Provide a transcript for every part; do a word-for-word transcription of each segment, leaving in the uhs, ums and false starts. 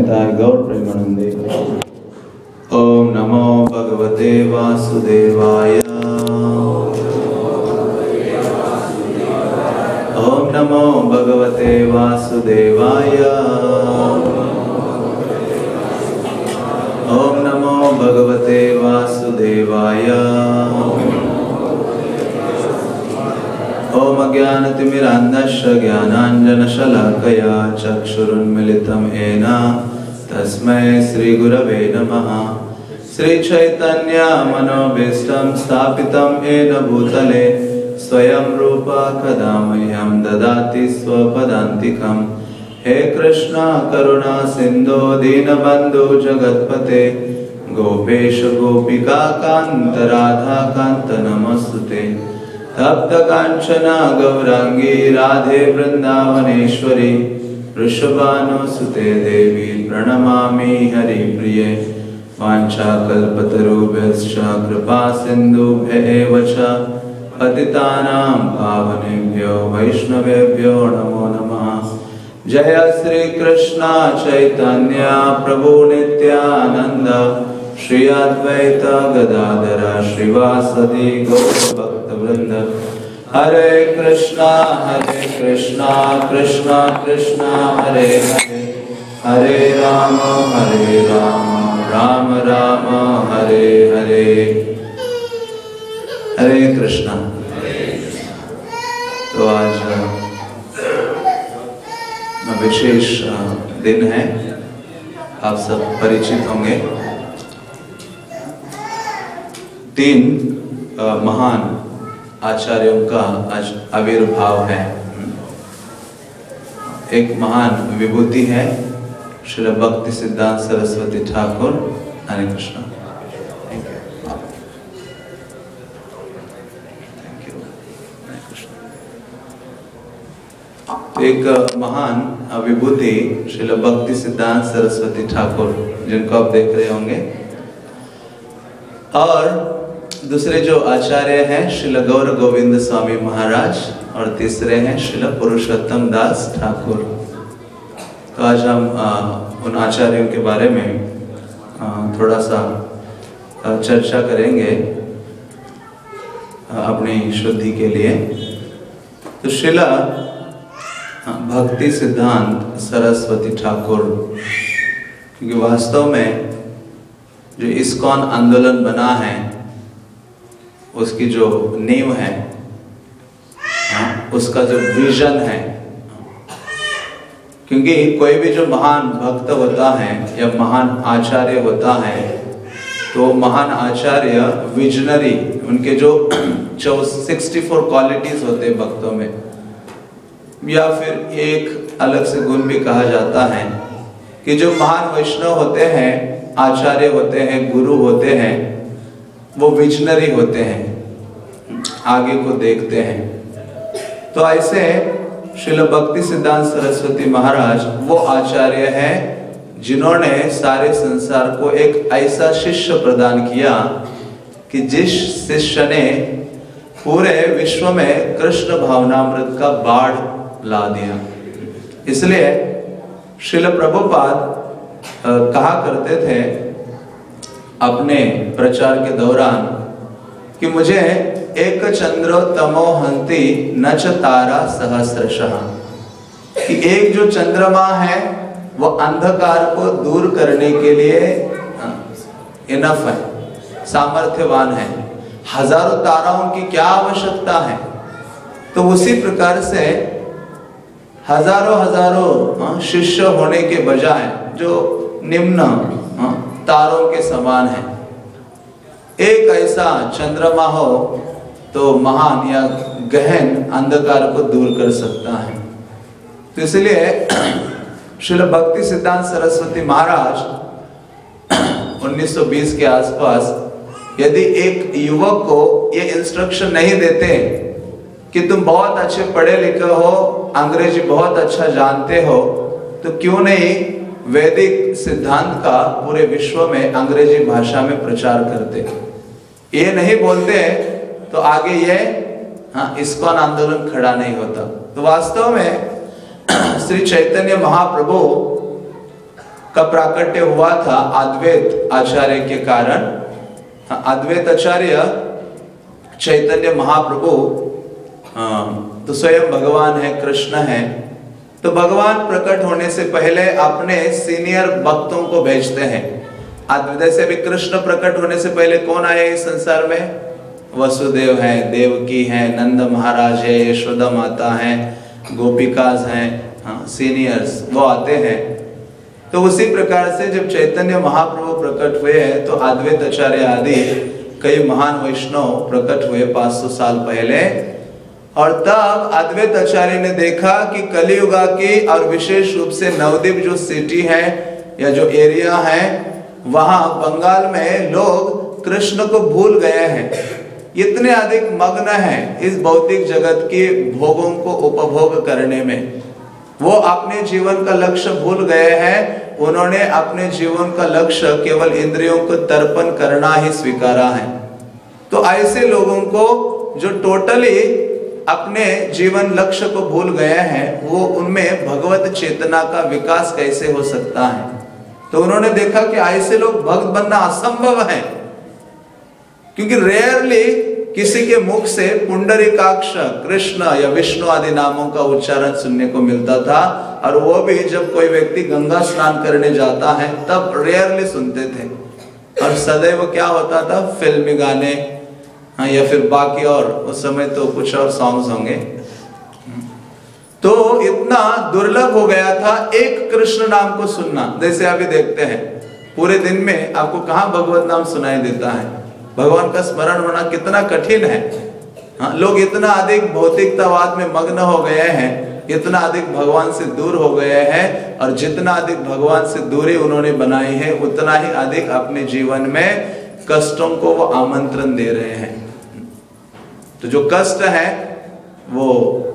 निताय गौर प्रेमानंदे। ओम नमो भगवते वासुदेवाय। ओम नमो भगवते वासुदेवाय। ओम नमो भगवते वासुदेवाय। ओम अज्ञानतिमिरान्धस्य ज्ञानाञ्जनशलाकया चक्षुरुन्मिलितं येन तस्मै श्रीगुरवे नमः। श्रीचैतन्य मनोभीष्टं स्थापितं येन भूतले स्वयं रूपा कदा मह्यं ददाति स्वपदान्तिकं। हे कृष्ण करुणा सिन्धो दीनबन्धो जगत्पते गोपेश गोपिका कान्त राधा कान्त नमस्तुते। तप्त कांचना गौरांगी राधे वृंदावनेश्वरी वृषभानुसुते देवी प्रणमामि हरिप्रिये। वाञ्छाकल्पतरुभ्यश्च कृपा सिन्धुभ्येव च पतितानां पावनेभ्यो वैष्णवेभ्यो नमो नमः। जय श्री कृष्ण चैतन्य प्रभु नित्यानंद श्री अद्वैत गदाधर श्रीवासदि गौरभक्तवृंद। हरे कृष्णा हरे कृष्णा कृष्णा कृष्णा हरे हरे हरे राम हरे राम राम राम हरे हरे। हरे कृष्णा। तो आज विशेष दिन है, आप सब परिचित होंगे। तीन महान आचार्यों का आज आविर्भाव है। एक महान विभूति है श्रील भक्ति सिद्धांत सरस्वती ठाकुर। हरे कृष्णा। एक महान विभूति श्रील भक्ति सिद्धांत सरस्वती ठाकुर, जिनको आप देख रहे होंगे, और दूसरे जो आचार्य हैं श्रील गौर गोविंद स्वामी महाराज, और तीसरे हैं श्रील पुरुषोत्तम दास ठाकुर। तो आज हम आ, उन आचार्यों के बारे में आ, थोड़ा सा आ, चर्चा करेंगे आ, अपनी शुद्धि के लिए। तो श्रील भक्ति सिद्धांत सरस्वती ठाकुर, क्योंकि वास्तव में जो इस्कॉन आंदोलन बना है उसकी जो नींव है, उसका जो विजन है, क्योंकि कोई भी जो महान भक्त होता है या महान आचार्य होता है, तो महान आचार्य विजनरी, उनके जो जो सिक्सटी फोर क्वालिटीज होते हैं भक्तों में, या फिर एक अलग से गुण भी कहा जाता है कि जो महान वैष्णव होते हैं, आचार्य होते हैं, गुरु होते हैं, वो विजनरी होते हैं, आगे को देखते हैं। तो ऐसे श्रील भक्ति सिद्धांत सरस्वती महाराज वो आचार्य हैं जिन्होंने सारे संसार को एक ऐसा शिष्य प्रदान किया कि जिस शिष्य ने पूरे विश्व में कृष्ण भावनामृत का बाढ़ ला दिया। इसलिए श्रील प्रभुपाद कहा करते थे अपने प्रचार के दौरान कि मुझे एक चंद्रो तमो हंति न च तारा सहस्रशः, कि एक जो चंद्रमा है वो अंधकार को दूर करने के लिए इनफ है, सामर्थ्यवान है। हजारों ताराओं की क्या आवश्यकता है। तो उसी प्रकार से हजारों हजारों शिष्य होने के बजाय जो निम्न तारों के समान है, एक ऐसा चंद्रमा हो तो महान या गहन अंधकार को दूर कर सकता है। तो इसलिए श्रील भक्ति सिद्धांत सरस्वती महाराज उन्नीस सौ बीस के आसपास यदि एक युवक को ये इंस्ट्रक्शन नहीं देते कि तुम बहुत अच्छे पढ़े लिखे हो, अंग्रेजी बहुत अच्छा जानते हो, तो क्यों नहीं वैदिक सिद्धांत का पूरे विश्व में अंग्रेजी भाषा में प्रचार करते। ये नहीं बोलते तो आगे ये हाँ इस्कॉन आंदोलन खड़ा नहीं होता। तो वास्तव में श्री चैतन्य महाप्रभु का प्राकट्य हुआ था अद्वैत आचार्य के कारण। अद्वैत आचार्य चैतन्य महाप्रभु तो स्वयं भगवान है, कृष्ण है। तो भगवान प्रकट होने से पहले अपने सीनियर भक्तों को भेजते हैं। अद्वैत से भी कृष्ण प्रकट होने से पहले कौन आए इस संसार में? वसुदेव है, देवकी है, नंद महाराज है, यशोदा माता है, गोपिकाज हैं, हाँ सीनियर्स वो आते हैं। तो उसी प्रकार से जब चैतन्य महाप्रभु प्रकट हुए हैं तो अद्वैत आचार्य आदि कई महान वैष्णव प्रकट हुए पाँच सौ साल पहले। और तब अद्वैत आचार्य ने देखा कि कलियुगा की और विशेष रूप से नवद्वीप जो सिटी है या जो एरिया है वहां बंगाल में लोग कृष्ण को भूल गए हैं, इतने अधिक मग्न हैं इस भौतिक जगत के भोगों को उपभोग करने में। वो अपने जीवन का लक्ष्य भूल गए हैं। उन्होंने अपने जीवन का लक्ष्य केवल इंद्रियों को तर्पण करना ही स्वीकारा है। तो ऐसे लोगों को जो टोटली अपने जीवन लक्ष्य को भूल गए हैं, वो उनमें भगवत चेतना का विकास कैसे हो सकता है? तो उन्होंने देखा कि ऐसे लोग भक्त बनना असंभव है, क्योंकि रेयरली किसी के मुख से पुंडरीकाक्ष कृष्ण या विष्णु आदि नामों का उच्चारण सुनने को मिलता था। और वो भी जब कोई व्यक्ति गंगा स्नान करने जाता है तब रेयरली सुनते थे। और सदैव क्या होता था? फिल्मी गाने, हाँ, या फिर बाकी और उस समय तो कुछ और सॉन्ग्स होंगे। तो इतना दुर्लभ हो गया था एक कृष्ण नाम को सुनना। जैसे अभी देखते हैं पूरे दिन में आपको कहाँ भगवत नाम सुनाई देता है? भगवान का स्मरण होना कितना कठिन है। हाँ, लोग इतना अधिक भौतिकतावाद में मग्न हो गए हैं, इतना अधिक भगवान से दूर हो गए हैं। और जितना अधिक भगवान से दूरी उन्होंने बनाई है उतना ही अधिक अपने जीवन में कष्टों को वो आमंत्रण दे रहे हैं। तो जो कष्ट है वो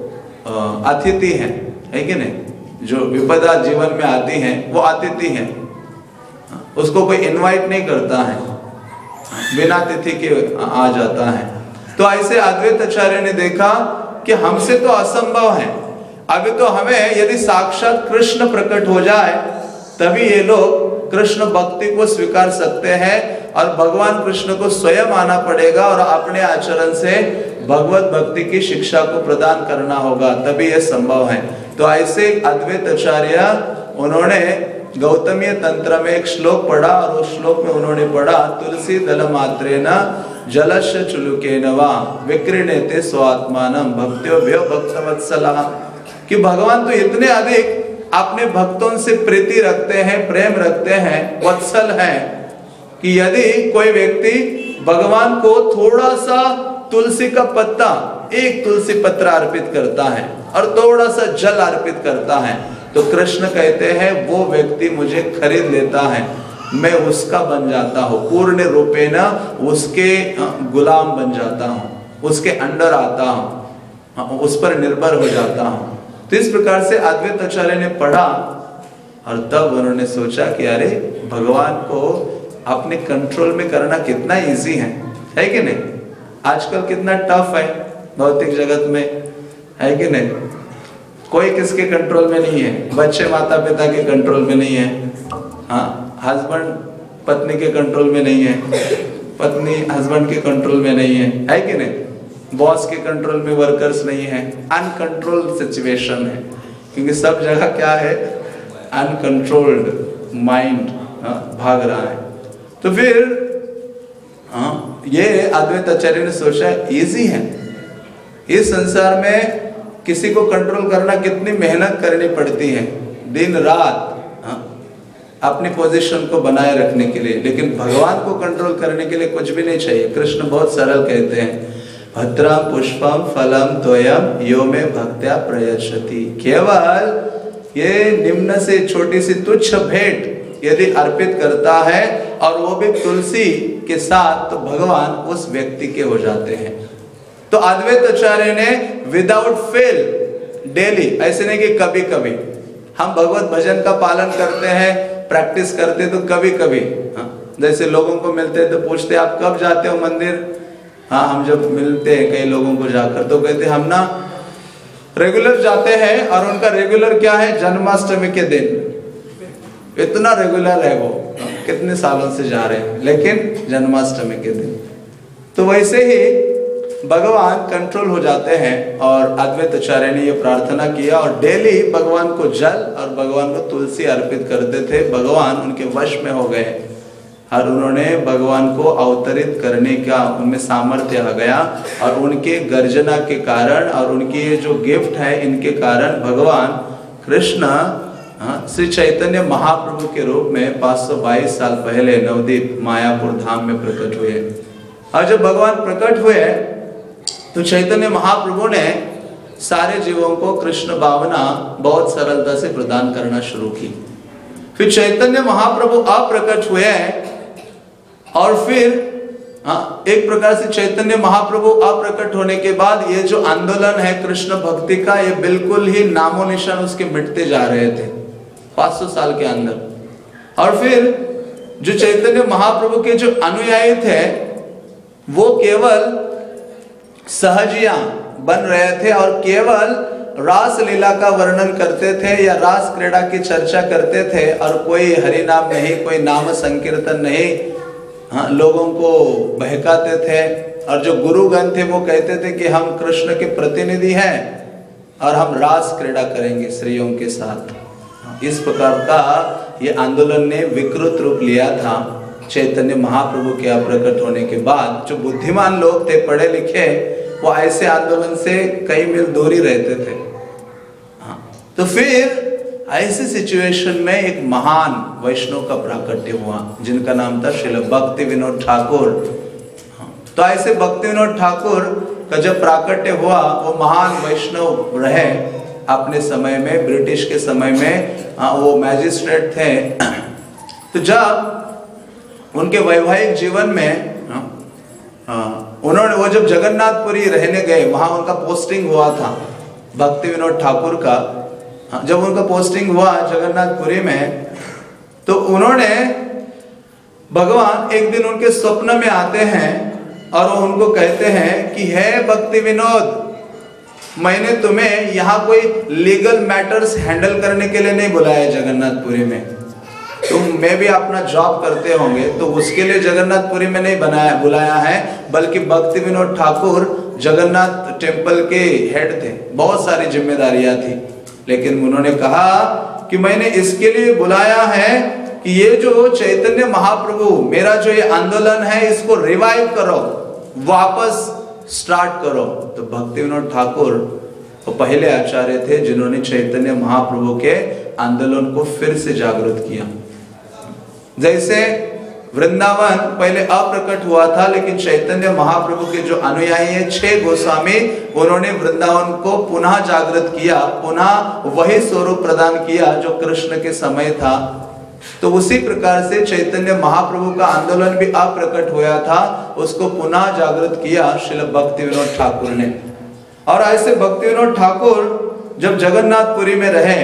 अतिथि है, है कि नहीं? जो विपदा जीवन में आती है वो अतिथि है, उसको कोई इनवाइट नहीं करता है, बिना तिथि के आ जाता है। तो ऐसे अद्वैत आचार्य ने देखा कि हमसे तो असंभव है। अभी तो हमें यदि साक्षात कृष्ण प्रकट हो जाए तभी ये लोग कृष्ण भक्ति को स्वीकार सकते हैं। और भगवान कृष्ण को स्वयं आना पड़ेगा और अपने आचरण से भगवत भक्ति की शिक्षा को प्रदान करना होगा, तभी यह संभव है। तो ऐसे अद्वैत आचार्य उन्होंने गौतमीय तंत्र में एक श्लोक पढ़ा और उस श्लोक में उन्होंने पढ़ा तुलसी दल मात्रेण जलस्य चुलुकेन वा विक्रीणेते स्वात्मानं भक्त्योभ्यो भक्तवत्सलः। कि भगवान तो इतने अधिक अपने भक्तों से प्रीति रखते हैं, प्रेम रखते हैं, वत्सल हैं कि यदि कोई व्यक्ति भगवान को थोड़ा सा तुलसी का पत्ता, एक तुलसी पत्र अर्पित करता है और थोड़ा सा जल अर्पित करता है तो कृष्ण कहते हैं वो व्यक्ति मुझे खरीद लेता है, मैं उसका बन जाता हूँ, पूर्ण रूपेण उसके गुलाम बन जाता हूँ, उसके अंडर आता हूँ, उस पर निर्भर हो जाता हूँ। तो इस प्रकार से अद्वैत आचार्य ने पढ़ा और तब उन्होंने सोचा कि अरे भगवान को अपने कंट्रोल में करना कितना इजी है, है कि नहीं? आजकल कितना टफ है भौतिक जगत में, है कि नहीं? कोई किसके कंट्रोल में नहीं है, बच्चे माता पिता के कंट्रोल में नहीं है, हाँ, हस्बैंड पत्नी के कंट्रोल में नहीं है, पत्नी हस्बैंड के कंट्रोल में नहीं है, है कि नहीं? बॉस के कंट्रोल में वर्कर्स नहीं है, अनकंट्रोल्ड सिचुएशन है, क्योंकि सब जगह क्या है? अनकंट्रोल्ड माइंड भाग रहा है। तो फिर हाँ, ये अद्वैत आचार्य ने सोचा इजी है, इस संसार में किसी को कंट्रोल करना कितनी मेहनत करनी पड़ती है, दिन रात हाँ, अपनी पोजीशन को बनाए रखने के लिए, लेकिन भगवान को कंट्रोल करने के लिए कुछ भी नहीं चाहिए। कृष्ण बहुत सरल कहते हैं, भद्रम पुष्पम फलम त्वयं यो मे भक्त्या प्रयच्छति। केवल ये निम्न से छोटी सी तुच्छ भेंट यदि अर्पित करता है और वो भी तुलसी के साथ, तो भगवान उस व्यक्ति के हो जाते हैं। तो अद्वैत आचार्य ने विदाउट फेल डेली, ऐसे नहीं कि कभी कभी, हम भगवत भजन का पालन करते हैं, प्रैक्टिस करते तो कभी कभी हाँ, जैसे लोगों को मिलते तो पूछते आप कब जाते हो मंदिर? हाँ, हम जब मिलते हैं कई लोगों को जाकर तो कहते हम ना रेगुलर जाते हैं। और उनका रेगुलर क्या है? जन्माष्टमी के दिन इतना रेगुलर है वो, कितने सालों से जा रहे हैं, लेकिन जन्माष्टमी के दिन। तो वैसे ही भगवान कंट्रोल हो जाते हैं और अद्वैत आचार्य ने ये प्रार्थना किया और डेली भगवान को जल और भगवान को तुलसी अर्पित करते थे। भगवान उनके वश में हो गए और उन्होंने भगवान को अवतरित करने का उनमें सामर्थ्य आ गया और उनके गर्जना के कारण और उनकी ये जो गिफ्ट है इनके कारण भगवान कृष्ण श्री चैतन्य महाप्रभु के रूप में पाँच सौ बाईस साल पहले नवदीप मायापुर धाम में प्रकट हुए। और जब भगवान प्रकट हुए तो चैतन्य महाप्रभु ने सारे जीवों को कृष्ण भावना बहुत सरलता से प्रदान करना शुरू की। फिर चैतन्य महाप्रभु अप्रकट हुए और फिर हाँ, एक प्रकार से चैतन्य महाप्रभु अप्रकट होने के बाद ये जो आंदोलन है कृष्ण भक्ति का, ये बिल्कुल ही नामो निशान उसके मिटते जा रहे थे पाँच सौ साल के अंदर। और फिर जो चैतन्य महाप्रभु के जो अनुयायी थे वो केवल सहजिया बन रहे थे और केवल रास लीला का वर्णन करते थे या रास क्रीड़ा की चर्चा करते थे और कोई हरि नाम नहीं, कोई नाम संकीर्तन नहीं, हाँ, लोगों को बहकाते थे। और जो गुरुगण थे वो कहते थे कि हम कृष्ण के प्रतिनिधि हैं और हम रास क्रीड़ा करेंगे स्त्रियों के साथ। इस प्रकार का ये आंदोलन ने विकृत रूप लिया था चैतन्य महाप्रभु के अप्रकट होने के बाद। जो बुद्धिमान लोग थे, पढ़े लिखे, वो ऐसे आंदोलन से कई मील दूरी रहते थे। हाँ, तो फिर ऐसी सिचुएशन में एक महान वैष्णव का प्राकट्य हुआ जिनका नाम था श्रील भक्ति विनोद ठाकुर। हाँ, तो ऐसे भक्ति विनोद ठाकुर का जब प्राकट्य हुआ, वो महान वैष्णव रहे अपने समय में, ब्रिटिश के समय में। हाँ, वो मैजिस्ट्रेट थे। तो जब उनके वैवाहिक जीवन में हाँ, हाँ, उन्होंने वो जब जगन्नाथपुरी रहने गए, वहां उनका पोस्टिंग हुआ था भक्ति विनोद ठाकुर का। हाँ, जब उनका पोस्टिंग हुआ जगन्नाथपुरी में तो उन्होंने भगवान एक दिन उनके स्वप्न में आते हैं और वो उनको कहते हैं कि हे भक्ति विनोद, मैंने तुम्हें यहाँ कोई लीगल मैटर्स हैंडल करने के लिए नहीं बुलाया जगन्नाथपुरी में। तुम में भी अपना जॉब करते होंगे तो उसके लिए जगन्नाथपुरी में नहीं बनाया बुलाया है, बल्कि भक्ति विनोद ठाकुर जगन्नाथ टेम्पल के हेड थे, बहुत सारी जिम्मेदारियां थी। लेकिन उन्होंने कहा कि मैंने इसके लिए बुलाया है कि ये जो चैतन्य महाप्रभु, मेरा जो ये आंदोलन है, इसको रिवाइव करो, वापस स्टार्ट करो। तो भक्ति विनोद ठाकुर वो पहले आचार्य थे जिन्होंने चैतन्य महाप्रभु के आंदोलन को फिर से जागृत किया। जैसे वृंदावन पहले अप्रकट हुआ था, लेकिन चैतन्य महाप्रभु के जो अनुयायी हैं छह गोस्वामी, उन्होंने वृंदावन को पुनः जागृत किया, पुनः वही स्वरूप प्रदान किया जो कृष्ण के समय था। तो उसी प्रकार से चैतन्य महाप्रभु का आंदोलन भी अप्रकट हुआ था, उसको पुनः जागृत किया श्रील भक्ति विनोद ठाकुर ने। और ऐसे भक्ति विनोद ठाकुर जब जगन्नाथपुरी में रहे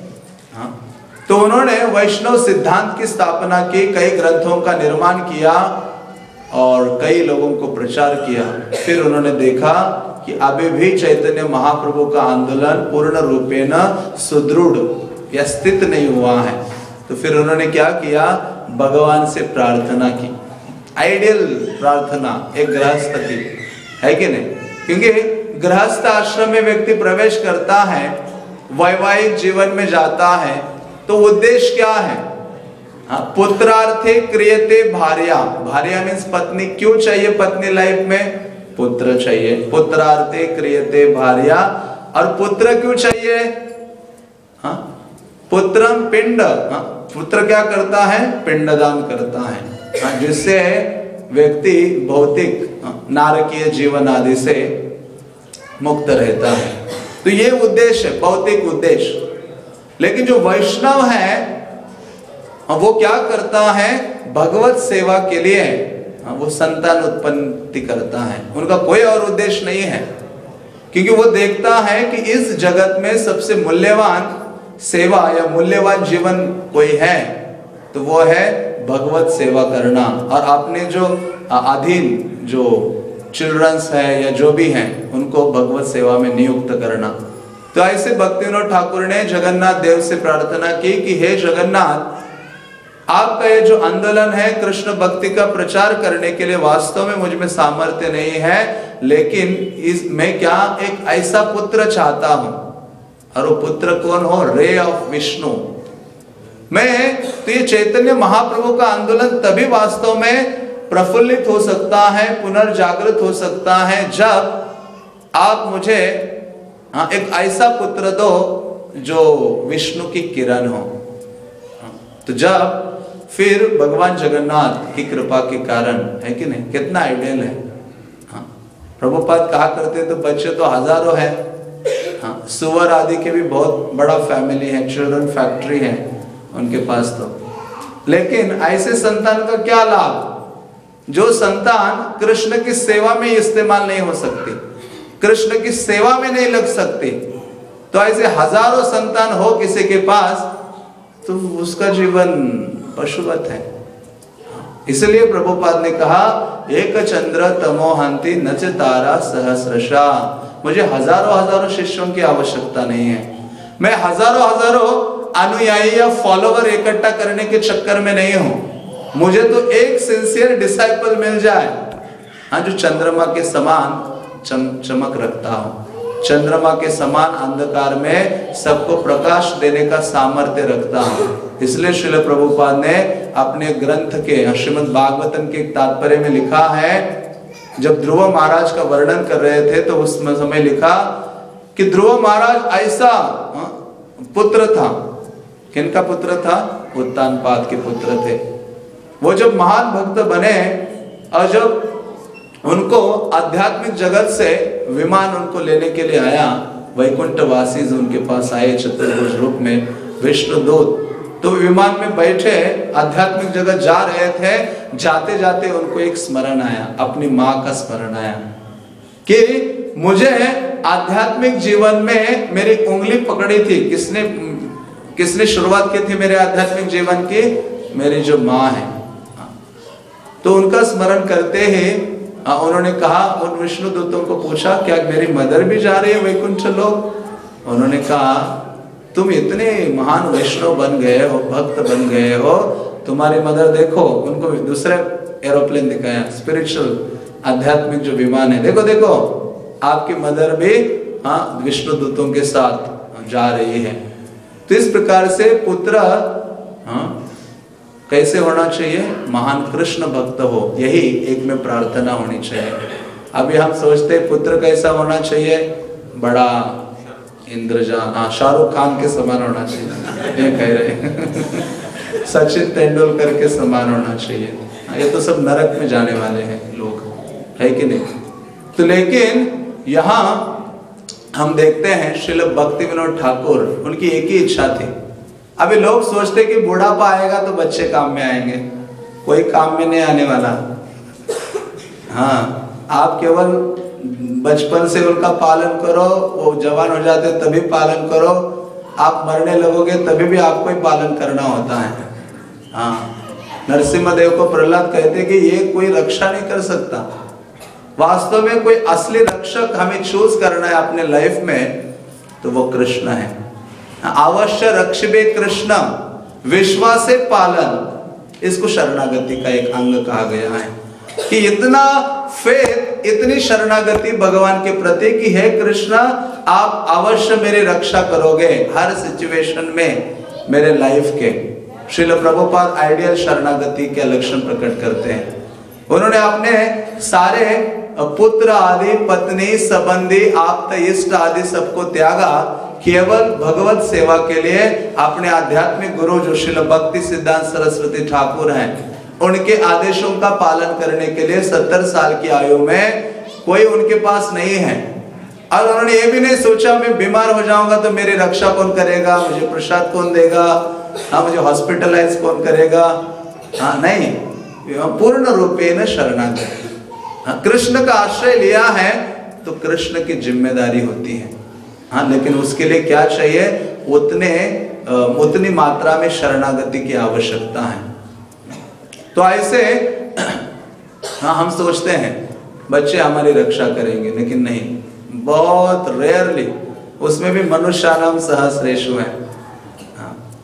तो उन्होंने वैष्णव सिद्धांत की स्थापना की, कई ग्रंथों का निर्माण किया और कई लोगों को प्रचार किया। फिर उन्होंने देखा कि अभी भी चैतन्य महाप्रभु का आंदोलन पूर्ण रूपेण सुदृढ़ या स्थित नहीं हुआ है। तो फिर उन्होंने क्या किया, भगवान से प्रार्थना की, आइडियल प्रार्थना एक गृहस्थ की, है कि नहीं? क्योंकि गृहस्थ आश्रम में व्यक्ति प्रवेश करता है, वैवाहिक जीवन में जाता है, तो उद्देश्य क्या है? हाँ, पुत्रार्थे क्रियते भार्या। भार्या मीन्स पत्नी। क्यों चाहिए पत्नी लाइफ में? पुत्र चाहिए। पुत्रार्थे क्रियते भार्या। और पुत्र क्यों चाहिए? हाँ, पुत्रम पिंड। हाँ, पुत्र क्या करता है? पिंडदान करता है। हाँ, जिससे व्यक्ति भौतिक नारकीय जीवन आदि से मुक्त रहता है। तो ये उद्देश्य है, भौतिक उद्देश्य। लेकिन जो वैष्णव है वो क्या करता है? भगवत सेवा के लिए वो संतान उत्पत्ति करता है। उनका कोई और उद्देश्य नहीं है, क्योंकि वो देखता है कि इस जगत में सबसे मूल्यवान सेवा या मूल्यवान जीवन कोई है तो वो है भगवत सेवा करना और अपने जो अधीन जो चिल्ड्रंस है या जो भी हैं उनको भगवत सेवा में नियुक्त करना। तो ऐसे भक्ति विनोद ठाकुर ने जगन्नाथ देव से प्रार्थना की कि हे जगन्नाथ, आपका ये जो आंदोलन है कृष्ण भक्ति का प्रचार करने के लिए वास्तव में मुझ में सामर्थ्य नहीं है, लेकिन इस मैं क्या एक ऐसा पुत्र चाहता हूं, और वो पुत्र कौन हो? Ray of Vishnu. मैं तो ये चैतन्य महाप्रभु का आंदोलन तभी वास्तव में प्रफुल्लित हो सकता है, पुनर्जागृत हो सकता है, जब आप मुझे हाँ एक ऐसा पुत्र दो जो विष्णु की किरण हो। तो जब फिर भगवान जगन्नाथ की कृपा के कारण, है कि नहीं, कितना आइडियल है। हाँ, प्रभुपाद कहा करते तो बच्चे तो हजारों है, हाँ, सुअर आदि के भी बहुत बड़ा फैमिली है, चिल्ड्रन फैक्ट्री है उनके पास तो। लेकिन ऐसे संतान का क्या लाभ जो संतान कृष्ण की सेवा में इस्तेमाल नहीं हो सकती, कृष्ण की सेवा में नहीं लग सकती। तो ऐसे हजारों संतान हो किसी के पास तो उसका जीवन पशुवत है। इसलिए प्रभुपाद ने कहा एक चंद्र तमोहंति नच तारा सहस्रशा। मुझे हजारों हजारों शिष्यों की आवश्यकता नहीं है, मैं हजारों हजारों अनुयायी या फॉलोवर इकट्ठा करने के चक्कर में नहीं हूं। मुझे तो एक सिंसियर डिसाइपल मिल जाए, हाँ, जो चंद्रमा के समान चम, चमक रखता हो, चंद्रमा के समान अंधकार में सबको प्रकाश देने का सामर्थ्य रखता हूं। इसलिए श्रील प्रभुपाद ने अपने ग्रंथ के श्रीमद् भागवतम के तात्पर्य में लिखा है, जब ध्रुव महाराज का वर्णन कर रहे थे तो उस समय लिखा कि ध्रुव महाराज ऐसा पुत्र था। किनका पुत्र था? उत्तानपाद के पुत्र थे। वो जब महान भक्त बने और जब उनको आध्यात्मिक जगत से विमान उनको लेने के लिए आया, वैकुंठवासी उनके पास आए चतुर्भुज रूप में, विष्णुदूत, तो विमान में बैठे आध्यात्मिक जगत जा रहे थे। जाते जाते उनको एक स्मरण आया, अपनी माँ का स्मरण आया कि मुझे आध्यात्मिक जीवन में मेरी उंगली पकड़ी थी, किसने किसने शुरुआत की थी मेरे आध्यात्मिक जीवन की? मेरी जो माँ है। तो उनका स्मरण करते ही उन्होंने कहा, उन विष्णु दूतों को पूछा, क्या मेरी मदर भी जा रही है वैकुंठ लोक? उन्होंने कहा, तुम इतने महान वैष्णव बन गए हो, भक्त बन गए हो, तुम्हारी मदर देखो। उनको दूसरे एरोप्लेन दिखाया, स्पिरिचुअल आध्यात्मिक जो विमान है, देखो देखो आपकी मदर भी हाँ विष्णु दूतों के साथ जा रही है। तो इस प्रकार से पुत्र हाँ कैसे होना चाहिए? महान कृष्ण भक्त हो, यही एक में प्रार्थना होनी चाहिए। अभी हम सोचते पुत्र कैसा होना चाहिए? बड़ा इंद्रजान, हाँ शाहरुख खान के समान होना चाहिए, ये कह रहे सचिन तेंदुलकर के समान होना चाहिए। ये तो सब नरक में जाने वाले हैं लोग, है कि नहीं? तो लेकिन यहाँ हम देखते हैं श्रील भक्ति विनोद ठाकुर, उनकी एक ही इच्छा थी। अभी लोग सोचते कि बुढ़ापा आएगा तो बच्चे काम में आएंगे, कोई काम में नहीं आने वाला। हाँ, आप केवल बचपन से उनका पालन करो, वो जवान हो जाते तभी पालन करो, आप मरने लगोगे तभी भी आपको ही पालन करना होता है। हाँ, नरसिम्हा देव को प्रहलाद कहते कि ये कोई रक्षा नहीं कर सकता। वास्तव में कोई असली रक्षक हमें चूज करना है अपने लाइफ में तो वो कृष्ण है। अवश्य रक्षबे कृष्ण, विश्वासे पालन, इसको शरणागति का एक अंग कहा गया है कि इतना फेथ, इतनी शरणागति भगवान के प्रति कि हे कृष्ण आप अवश्य मेरी रक्षा करोगे हर सिचुएशन में मेरे लाइफ के। श्रील प्रभुपाद आइडियल शरणागति के लक्षण प्रकट करते हैं। उन्होंने अपने सारे पुत्र आदि, पत्नी, संबंधी, आप्त, इष्ट आदि सबको त्यागा, केवल भगवत सेवा के लिए अपने आध्यात्मिक गुरु जो श्रील भक्ति सिद्धांत सरस्वती ठाकुर हैं उनके आदेशों का पालन करने के लिए सत्तर साल की आयु में कोई उनके पास नहीं है। और उन्होंने ये भी नहीं सोचा मैं बीमार हो जाऊंगा तो मेरी रक्षा कौन करेगा, मुझे प्रसाद कौन देगा, हाँ मुझे हॉस्पिटलाइज कौन करेगा। हाँ नहीं, पूर्ण रूपेण शरणागत। हाँ, कृष्ण का आश्रय लिया है तो कृष्ण की जिम्मेदारी होती है। हाँ, लेकिन उसके लिए क्या चाहिए? उतने उतनी मात्रा में शरणागति की आवश्यकता है। तो ऐसे हाँ हम सोचते हैं बच्चे हमारी रक्षा करेंगे, लेकिन नहीं, बहुत रेयरली, उसमें भी मनुष्यानाम सहस्रेषु है। हाँ,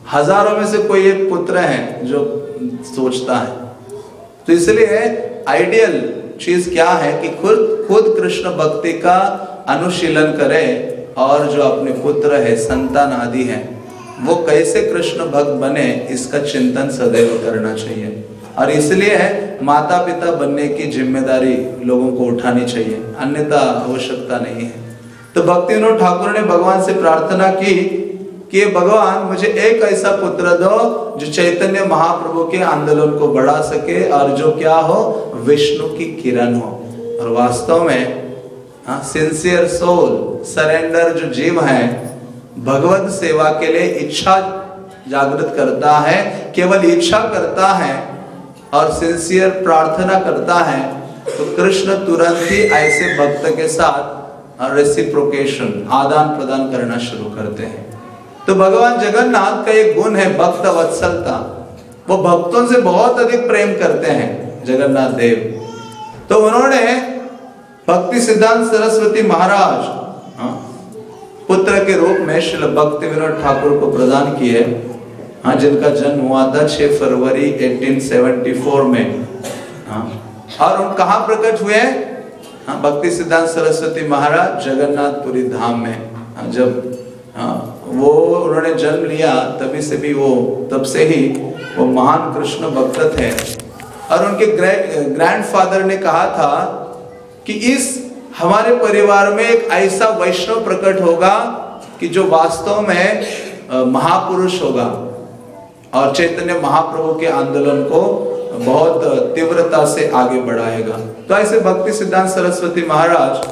हजारों में से कोई एक पुत्र है जो सोचता है। तो इसलिए आइडियल चीज क्या है कि खुद खुद कृष्ण भक्ति का अनुशीलन करे और जो अपने पुत्र है, संतान आदि है, वो कैसे कृष्ण भक्त बने इसका चिंतन सदैव करना चाहिए। और इसलिए है माता पिता बनने की जिम्मेदारी लोगों को उठानी चाहिए, अन्यथा आवश्यकता नहीं है। तो भक्ति विनोद ठाकुर ने भगवान से प्रार्थना की कि भगवान मुझे एक ऐसा पुत्र दो जो चैतन्य महाप्रभु के आंदोलन को बढ़ा सके और जो क्या हो, विष्णु की किरण हो। और वास्तव में सिंसियर सोल, सरेंडर जो जीव है, भगवत सेवा के लिए इच्छा जागृत करता है, केवल इच्छा करता है और सिंसियर प्रार्थना करता है, तो कृष्ण तुरंत ही ऐसे भक्त के साथ रेसिप्रोकेशन, आदान प्रदान करना शुरू करते हैं। तो भगवान जगन्नाथ का एक गुण है भक्त वत्सलता, वो भक्तों से बहुत अधिक प्रेम करते हैं जगन्नाथ देव। तो उन्होंने भक्ति सिद्धांत सरस्वती महाराज हाँ, पुत्र के रूप में श्री भक्ति विनोद ठाकुर को प्रदान किए, हाँ, जिनका जन्म हुआ था छह फरवरी अठारह सौ चौहत्तर में। हाँ, और उन कहाँ प्रकट हुए? हाँ, भक्ति सिद्धांत सरस्वती महाराज जगन्नाथपुरी धाम में। हाँ, जब हाँ, वो उन्होंने जन्म लिया तभी से भी वो तब से ही वो महान कृष्ण भक्त थे। और उनके ग्रैंडफादर ने कहा था कि इस हमारे परिवार में एक ऐसा वैष्णव प्रकट होगा कि जो वास्तव में महापुरुष होगा और चैतन्य महाप्रभु के आंदोलन को बहुत तीव्रता से आगे बढ़ाएगा। तो ऐसे भक्ति सिद्धांत सरस्वती महाराज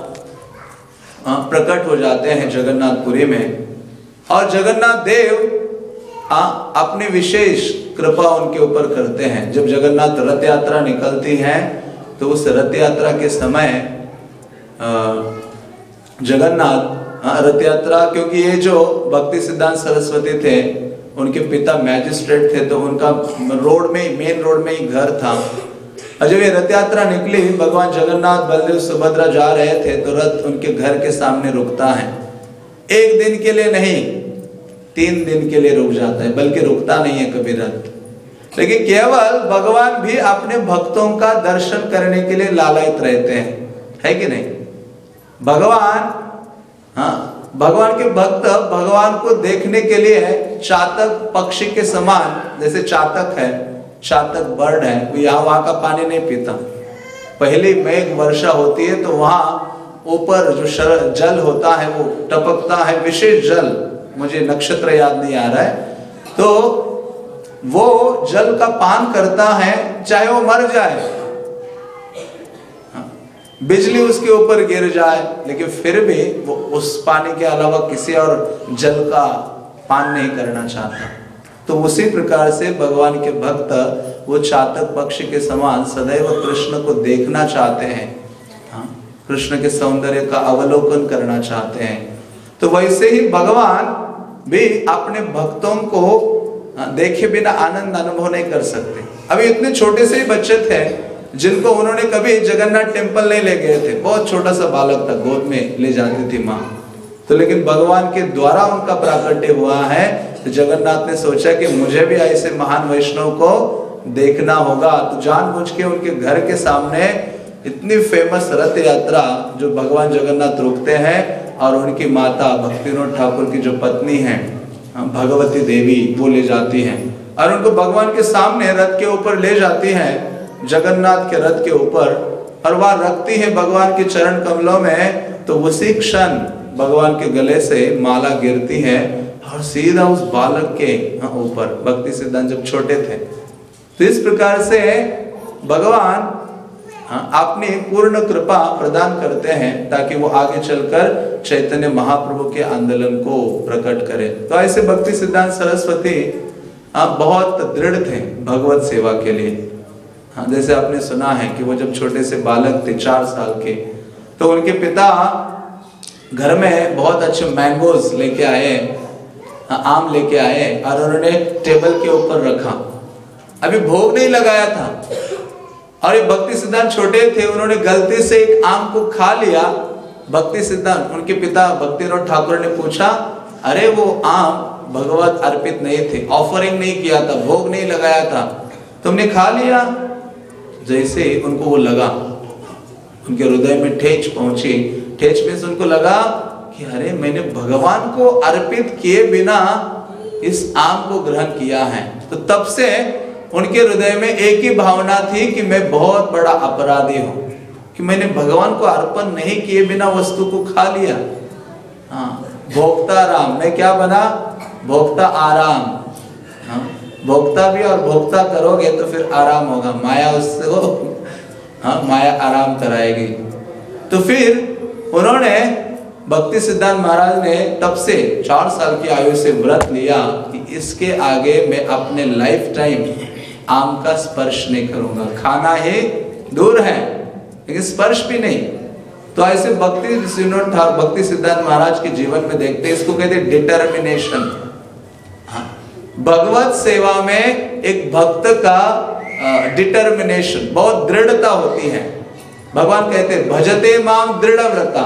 प्रकट हो जाते हैं जगन्नाथपुरी में। और जगन्नाथ देव आ, अपनी विशेष कृपा उनके ऊपर करते हैं। जब जगन्नाथ रथ यात्रा निकलती है तो उस रथ यात्रा के समय जगन्नाथ रथ यात्रा, क्योंकि ये जो भक्ति सिद्धांत सरस्वती थे उनके पिता मैजिस्ट्रेट थे, तो उनका रोड में, मेन रोड में ही घर था। और जब ये रथ यात्रा निकली, भगवान जगन्नाथ बलदेव सुभद्रा जा रहे थे, तो रथ उनके घर के सामने रुकता है। एक दिन के लिए नहीं, तीन दिन के लिए रुक जाता है, बल्कि रुकता नहीं है कभी रथ। लेकिन केवल भगवान भी अपने भक्तों का दर्शन करने के लिए लालायित रहते हैं, है कि नहीं? भगवान हाँ भगवान के भक्त भगवान को देखने के लिए चातक पक्षी के समान, जैसे चातक है, चातक बर्ड है, वो यहाँ वहां का पानी नहीं पीता। पहली मेघ वर्षा होती है तो वहां ऊपर जो जल होता है वो टपकता है, विशेष जल, मुझे नक्षत्र याद नहीं आ रहा है, तो वो जल का पान करता है चाहे वो मर जाए, बिजली उसके ऊपर गिर जाए, लेकिन फिर भी वो उस पानी के अलावा किसी और जल का पान नहीं करना चाहता। तो उसी प्रकार से भगवान के भक्त वो चातक पक्षी के समान सदैव कृष्ण को देखना चाहते हैं, हाँ, कृष्ण के सौंदर्य का अवलोकन करना चाहते हैं। तो वैसे ही भगवान भी अपने भक्तों को देखे बिना आनंद अनुभव नहीं कर सकते। अभी इतने छोटे से ही बच्चे थे जिनको उन्होंने कभी जगन्नाथ टेम्पल नहीं ले गए थे, बहुत छोटा सा बालक था, गोद में ले जाती थी माँ, तो लेकिन भगवान के द्वारा उनका प्राकट्य हुआ है। तो जगन्नाथ ने सोचा कि मुझे भी ऐसे महान वैष्णव को देखना होगा, तो जानबूझ के उनके घर के सामने इतनी फेमस रथ यात्रा जो भगवान जगन्नाथ रुकते हैं, और उनकी माता भक्ति विनोद ठाकुर की जो पत्नी है भगवती देवी, वो ले जाती हैं और उनको भगवान के सामने रथ के ऊपर ले जाती हैं, जगन्नाथ के रथ के ऊपर, और वह रखती है भगवान के चरण कमलों में। तो उसी क्षण भगवान के गले से माला गिरती है और सीधा उस बालक के ऊपर, भक्ति सिद्धांत जब छोटे थे। तो इस प्रकार से भगवान अपनी पूर्ण कृपा प्रदान करते हैं ताकि वो आगे चलकर चैतन्य महाप्रभु के आंदोलन को प्रकट करे। तो ऐसे भक्ति सिद्धांत सरस्वती बहुत दृढ़ थे भगवत सेवा के लिए। हाँ, जैसे आपने सुना है कि वो जब छोटे से बालक थे, चार साल के, तो उनके पिता घर में बहुत अच्छे मैंगोज लेके आए, आम लेके आए और उन्होंने टेबल के ऊपर रखा। अभी भोग नहीं लगाया था और ये भक्ति सिद्धांत छोटे थे, उन्होंने गलती से एक आम को खा लिया। भक्ति सिद्धांत, उनके पिता भक्ति विनोद ठाकुर ने पूछा, अरे वो आम भगवत अर्पित नहीं थे, ऑफरिंग नहीं किया था, भोग नहीं लगाया था, तुमने खा लिया। जैसे उनको वो लगा, उनके हृदय में ठेच पहुंची। ठेच में से उनको लगा कि अरे मैंने भगवान को अर्पित किए बिना इस आम को ग्रहण किया है। तो तब से उनके हृदय में एक ही भावना थी कि मैं बहुत बड़ा अपराधी हूं कि मैंने भगवान को अर्पण नहीं किए बिना वस्तु को खा लिया। हाँ, भोक्ता राम, मैं क्या बना? भोक्ता आराम। हाँ, भोक्ता भी और भोक्ता करोगे तो फिर आराम होगा, माया उससे हो, हाँ, माया आराम कराएगी। तो फिर उन्होंने, भक्ति सिद्धांत महाराज ने तब से चार साल की आयु से व्रत लिया कि इसके आगे मैं अपने लाइफ टाइम आम का स्पर्श नहीं करूंगा। खाना ही दूर है लेकिन स्पर्श भी नहीं। तो ऐसे भक्ति भक्ति सिद्धांत महाराज के जीवन में देखते हैं, इसको कहते हैं डिटर्मिनेशन। भगवत सेवा में एक भक्त का डिटर्मिनेशन, बहुत दृढ़ता होती है। भगवान कहते हैं भजते माम दृढ़ व्रता,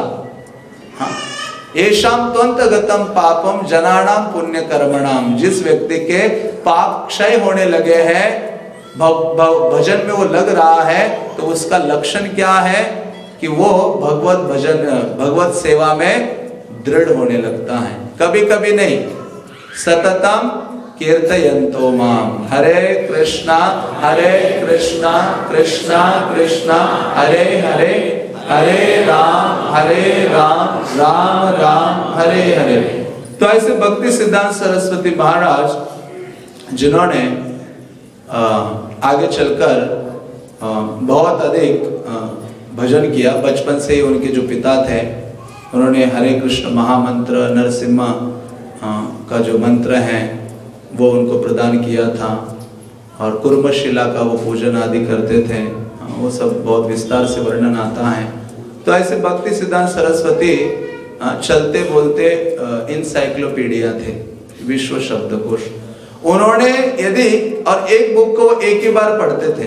येषाम त्वन्तगतम पापम जनानाम पुण्य कर्मणाम। जिस व्यक्ति के पाप क्षय होने लगे हैं, भजन में वो लग रहा है, तो उसका लक्षण क्या है कि वो भगवत भजन भगवत सेवा में दृढ़ होने लगता है। कभी कभी नहीं, सततम कीर्तयन्तो माम, हरे कृष्णा हरे कृष्णा कृष्णा कृष्णा हरे हरे, हरे राम हरे राम राम राम हरे हरे। तो ऐसे भक्ति सिद्धांत सरस्वती महाराज जिन्होंने आगे चलकर बहुत अधिक भजन किया, बचपन से ही उनके जो पिता थे उन्होंने हरे कृष्ण महामंत्र, नरसिम्हा का जो मंत्र है वो उनको प्रदान किया था, और कुर्मशिला का वो पूजन आदि करते थे, वो सब बहुत विस्तार से वर्णन आता है। तो ऐसे भक्ति सिद्धांत सरस्वती चलते बोलते इंसाइक्लोपीडिया थे, विश्व शब्दकोश। उन्होंने यदि और एक बुक को एक ही बार पढ़ते थे,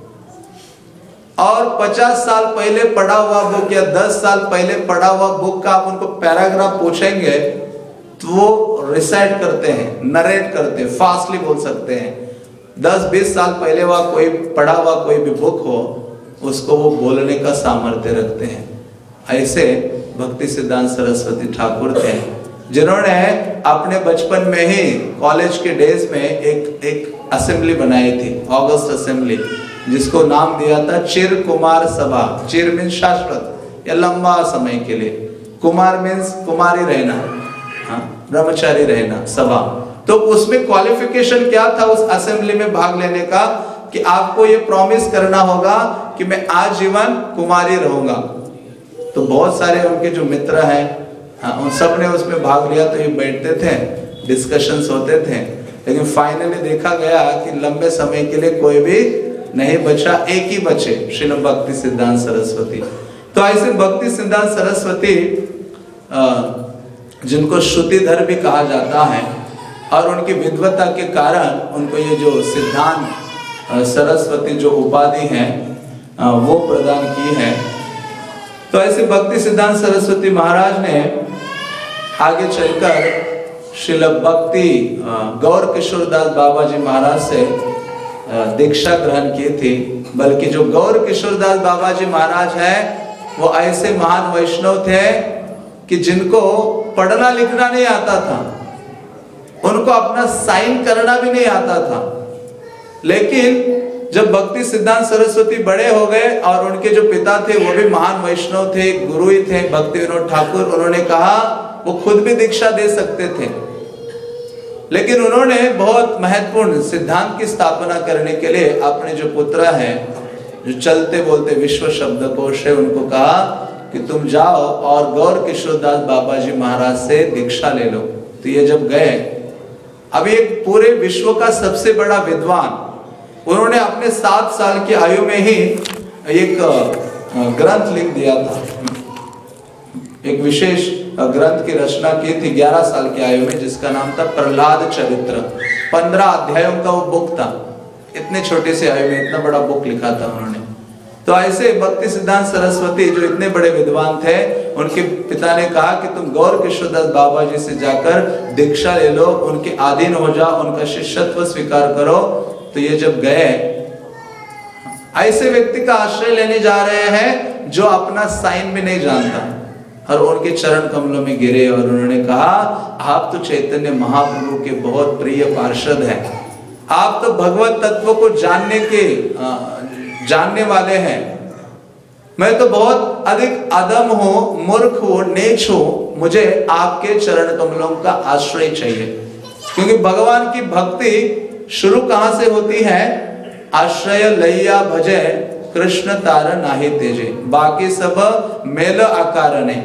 और पचास साल पहले पढ़ा हुआ बुक या दस साल पहले पढ़ा हुआ बुक का आप उनको पैराग्राफ पूछेंगे तो वो रिसाइट करते हैं, नरेट करते हैं, फास्टली बोल सकते हैं। दस बीस साल पहले वह कोई पढ़ा हुआ कोई भी बुक हो, उसको वो बोलने का सामर्थ्य रखते हैं। ऐसे भक्ति सिद्धांत सरस्वती ठाकुर थे जिन्होंने अपने बचपन में ही कॉलेज के डेज में एक एक असेंबली बनाई थी, ऑगस्ट असेंबली, जिसको नाम दिया था चिर कुमार सभा। चिर मीन्स शाश्वत या लंबा समय के लिए, कुमार मीन्स कुमारी रहना, हाँ, ब्रह्मचारी रहना, सभा। तो उसमें क्वालिफिकेशन क्या था उस असेंबली में भाग लेने का कि आपको ये प्रॉमिस करना होगा कि मैं आजीवन कुमारी रहूंगा। तो बहुत सारे उनके जो मित्र हैं, हाँ, उन सब ने उसमें भाग लिया। तो ये बैठते थे, डिस्कशंस होते थे, लेकिन फाइनली देखा गया कि लंबे समय के लिए कोई भी नहीं बचा, एक ही बचे, श्रील भक्ति सिद्धांत सरस्वती। तो ऐसे भक्ति सिद्धांत सरस्वती जिनको श्रुतिधर भी कहा जाता है, और उनकी विद्वता के कारण उनको ये जो सिद्धांत सरस्वती जो उपाधि है वो प्रदान की है। तो ऐसे भक्ति सिद्धांत सरस्वती महाराज ने आगे चलकर श्रील भक्ति गौर किशोरदास बाबा जी महाराज से दीक्षा ग्रहण की थी। बल्कि जो गौर किशोरदास बाबा जी महाराज है वो ऐसे महान वैष्णव थे कि जिनको पढ़ना लिखना नहीं आता था, उनको अपना साइन करना भी नहीं आता था। लेकिन जब भक्ति सिद्धांत सरस्वती बड़े हो गए और उनके जो पिता थे वो भी महान वैष्णव थे, गुरु ही थे, भक्ति विनोद ठाकुर, उन्होंने कहा वो खुद भी दीक्षा दे सकते थे, लेकिन उन्होंने बहुत महत्वपूर्ण सिद्धांत की स्थापना करने के लिए अपने जो पुत्र हैं, जो चलते बोलते विश्व शब्दकोश है, उनको कहा कि तुम जाओ और गौर किशोरदास बाबा जी महाराज से दीक्षा ले लो। तो ये जब गए, अभी एक पूरे विश्व का सबसे बड़ा विद्वान, उन्होंने अपने सात साल की आयु में ही एक ग्रंथ लिख दिया था, एक विशेष ग्रंथ की रचना की थी ग्यारह साल की आयु में, जिसका नाम था प्रहलाद चरित्र। पंद्रह अध्यायों का वो बुक था। इतने छोटे से आयु में इतना बड़ा बुक लिखा था उन्होंने। तो ऐसे भक्ति सिद्धांत सरस्वती जो इतने बड़े विद्वान थे, उनके पिता ने कहा कि तुम गौर किशोरदास बाबा जी से जाकर दीक्षा ले लो, उनके अधीन हो जाओ, उनका शिष्यत्व स्वीकार करो। तो ये जब गए, ऐसे व्यक्ति का आश्रय लेने जा रहे हैं जो अपना साइन भी नहीं जानता, और उनके चरण कमलों में गिरे और उन्होंने कहा, आप तो चैतन्य महाप्रभु के बहुत प्रिय पार्षद हैं, आप तो भगवत तत्व को जानने के जानने वाले हैं, मैं तो बहुत अधिक अदम हूं, मूर्ख हूं, नीच हूं, मुझे आपके चरण कमलों का आश्रय चाहिए। क्योंकि भगवान की भक्ति शुरू कहां से होती है? आश्रय लैया भजे कृष्ण तार नाहि तेजे, बाकी सब मेल आकार ने।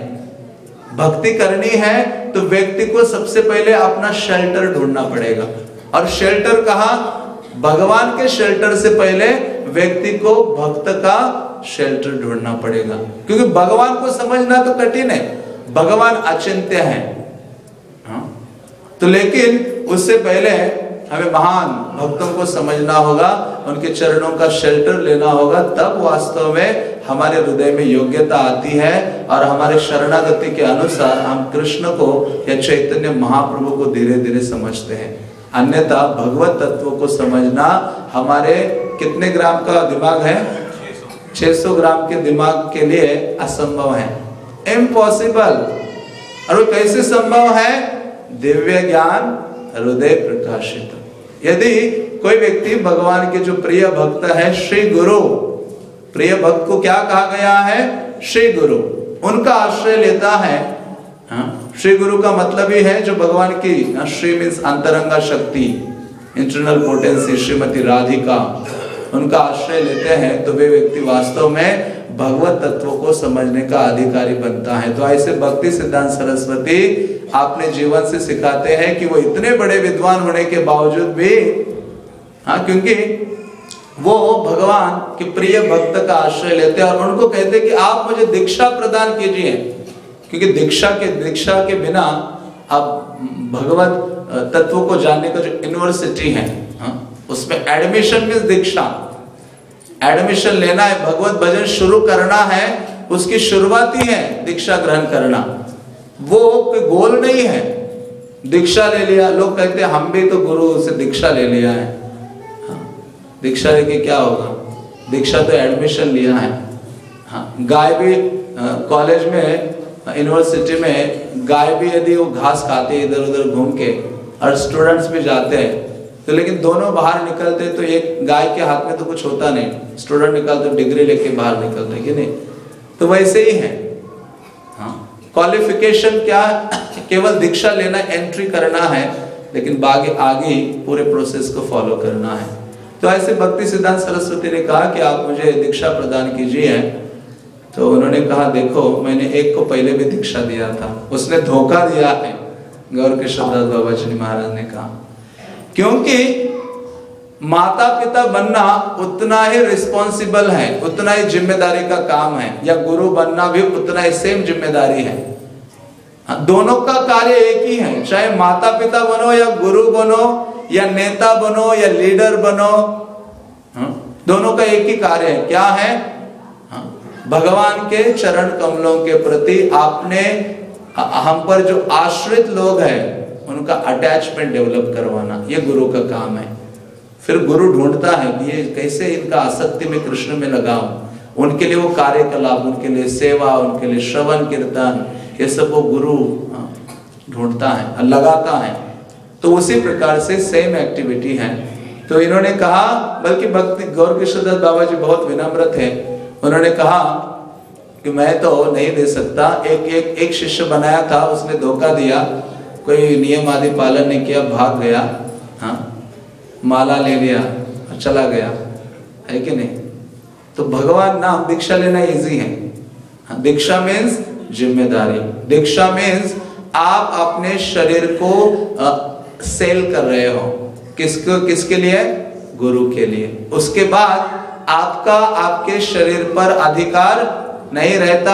भक्ति करनी है तो व्यक्ति को सबसे पहले अपना शेल्टर ढूंढना पड़ेगा, और शेल्टर कहां? भगवान के शेल्टर से पहले व्यक्ति को भक्त का शेल्टर ढूंढना पड़ेगा, क्योंकि भगवान को समझना तो कठिन है, भगवान अचिंत्य है। हाँ? तो लेकिन उससे पहले हमें महान भक्तों को समझना होगा, उनके चरणों का शेल्टर लेना होगा, तब वास्तव में हमारे हृदय में योग्यता आती है और हमारे शरणागति के अनुसार हम कृष्ण को या चैतन्य महाप्रभु को धीरे धीरे समझते हैं। अन्यथा भगवत तत्व को समझना हमारे कितने ग्राम का दिमाग है? छह सौ ग्राम के दिमाग के लिए असंभव है, इम्पॉसिबल। और वो कैसे संभव है? दिव्य ज्ञान हृदय प्रकाशित। यदि कोई व्यक्ति भगवान के जो प्रिय भक्त है, श्री गुरु, प्रिय भक्त को क्या कहा गया है? श्री गुरु, उनका आश्रय लेता है। हाँ? श्री गुरु का मतलब ही है जो भगवान की, श्री मीन्स अंतरंगा शक्ति, इंटरनल पोटेंसी, श्रीमती राधिका, उनका आश्रय लेते हैं तो वे व्यक्ति वास्तव में भगवत तत्व को समझने का अधिकारी बनता है। तो ऐसे भक्ति सिद्धांत सरस्वती अपने जीवन से सिखाते हैं कि वो इतने बड़े विद्वान होने के बावजूद भी, हाँ, क्योंकि वो भगवान के प्रिय भक्त का आश्रय लेते हैं और उनको कहते हैं कि आप मुझे दीक्षा प्रदान कीजिए, क्योंकि दीक्षा के दीक्षा के बिना आप भगवत तत्व को जानने का जो यूनिवर्सिटी है, हाँ, उसमें एडमिशन मीन्स दीक्षा, एडमिशन लेना है, भगवत भजन शुरू करना है, उसकी शुरुआत ही है दीक्षा ग्रहण करना। वो कोई गोल नहीं है। दीक्षा ले लिया, लोग कहते हैं हम भी तो गुरु से दीक्षा ले लिया है। हाँ, दीक्षा लेके क्या होगा? दीक्षा तो एडमिशन लिया है। हाँ, गाय भी कॉलेज में, यूनिवर्सिटी में गाय भी यदि वो घास खाते हैं इधर उधर घूम के, और स्टूडेंट्स भी जाते हैं, तो लेकिन दोनों बाहर निकलते तो एक गाय के हाथ में तो कुछ होता नहीं, स्टूडेंट निकलते तो डिग्री लेके बाहर निकलते कि नहीं? तो वैसे ही है। हाँ, क्वालिफिकेशन क्या? केवल दीक्षा लेना, एंट्री करना है, लेकिन बागे आगे पूरे प्रोसेस को फॉलो करना है। तो ऐसे भक्ति सिद्धांत सरस्वती ने कहा कि आप मुझे दीक्षा प्रदान कीजिए। तो उन्होंने कहा, देखो मैंने एक को पहले भी दीक्षा दिया था, उसने धोखा दिया है। गौर किशोरदास बाबा जी महाराज ने कहा, क्योंकि माता पिता बनना उतना ही रिस्पॉन्सिबल है, उतना ही जिम्मेदारी का काम है, या गुरु बनना भी उतना ही सेम जिम्मेदारी है। दोनों का कार्य एक ही है, चाहे माता पिता बनो या गुरु बनो या नेता बनो या लीडर बनो, दोनों का एक ही कार्य है। क्या है? भगवान के चरण कमलों के प्रति आपने हम पर जो आश्रित लोग हैं उनका अटैचमेंट डेवलप करवाना, ये गुरु का काम है। फिर गुरु ढूंढता है कि ये कैसे इनका आसक्ति में कृष्ण में लगाऊं, उनके लिए वो कार्यकलाप, उनके लिए सेवा, उनके लिए श्रवण कीर्तन, ये सब वो गुरु ढूंढता है, लगाता है। तो उसी प्रकार से सेम एक्टिविटी है। तो इन्होंने कहा, बल्कि भक्ति गौर किशोरदास बाबा जी बहुत विनम्र थे, उन्होंने कहा कि मैं तो नहीं दे सकता। एक एक एक शिष्य बनाया था, उसने धोखा दिया, कोई नियम आदि पालन नहीं किया, भाग गया, हाँ, माला ले लिया और चला गया, है कि नहीं? तो भगवान नाम दीक्षा लेना इजी है। हाँ, दीक्षा मीन्स जिम्मेदारी, दीक्षा मीन्स आप अपने शरीर को आ, सेल कर रहे हो, किसको, किसके लिए? गुरु के लिए। उसके बाद आपका आपके शरीर पर अधिकार नहीं रहता,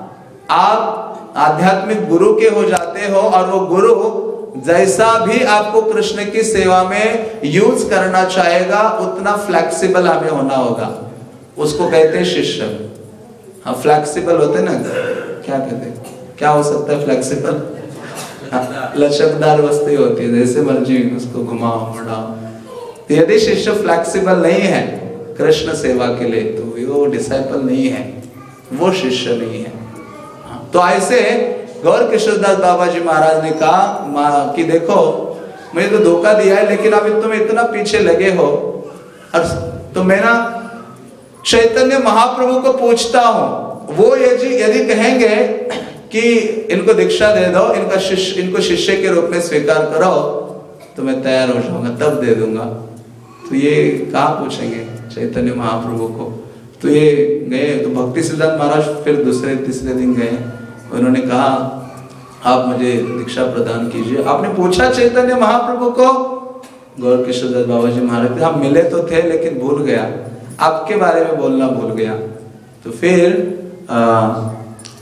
आप आध्यात्मिक गुरु के हो जाते हो, और वो गुरु जैसा भी आपको कृष्ण की सेवा में यूज करना चाहेगा उतना फ्लेक्सिबल हमें होना होगा, उसको कहते हैं शिष्य। हाँ, फ्लेक्सिबल होते ना, क्या कहते हैं, क्या हो सकता है फ्लेक्सिबल? हाँ, लचकदार वस्तु होती है, जैसे मर्जी उसको घुमाओ बढ़ाओ। तो यदि शिष्य फ्लेक्सिबल नहीं है कृष्ण सेवा के लिए, तो वो डिसाइपल नहीं है, वो शिष्य नहीं है। हाँ, तो ऐसे गौर किशोरदास बाबा जी महाराज ने कहा कि देखो मुझे तो धोखा दिया है, लेकिन अभी तुम इतना पीछे लगे हो, और तो मैं ना चैतन्य महाप्रभु को पूछता हूं, वो यदि यदि कहेंगे कि इनको दीक्षा दे दो, इनका शिष्य, इनको शिष्य के रूप में स्वीकार करो, तो मैं तैयार हो जाऊंगा, तब दे दूंगा। तो ये कहाँ पूछेंगे चैतन्य महाप्रभु को? तो ये गए, तो भक्ति सिद्धांत महाराज फिर दूसरे तीसरे दिन गए, उन्होंने कहा आप मुझे दीक्षा प्रदान कीजिए। आपने पूछा चैतन्य महाप्रभु को? गौर किशोरदास बाबा जी महाराज, हम मिले तो थे लेकिन भूल गया, आपके बारे में बोलना भूल गया। तो फिर आ,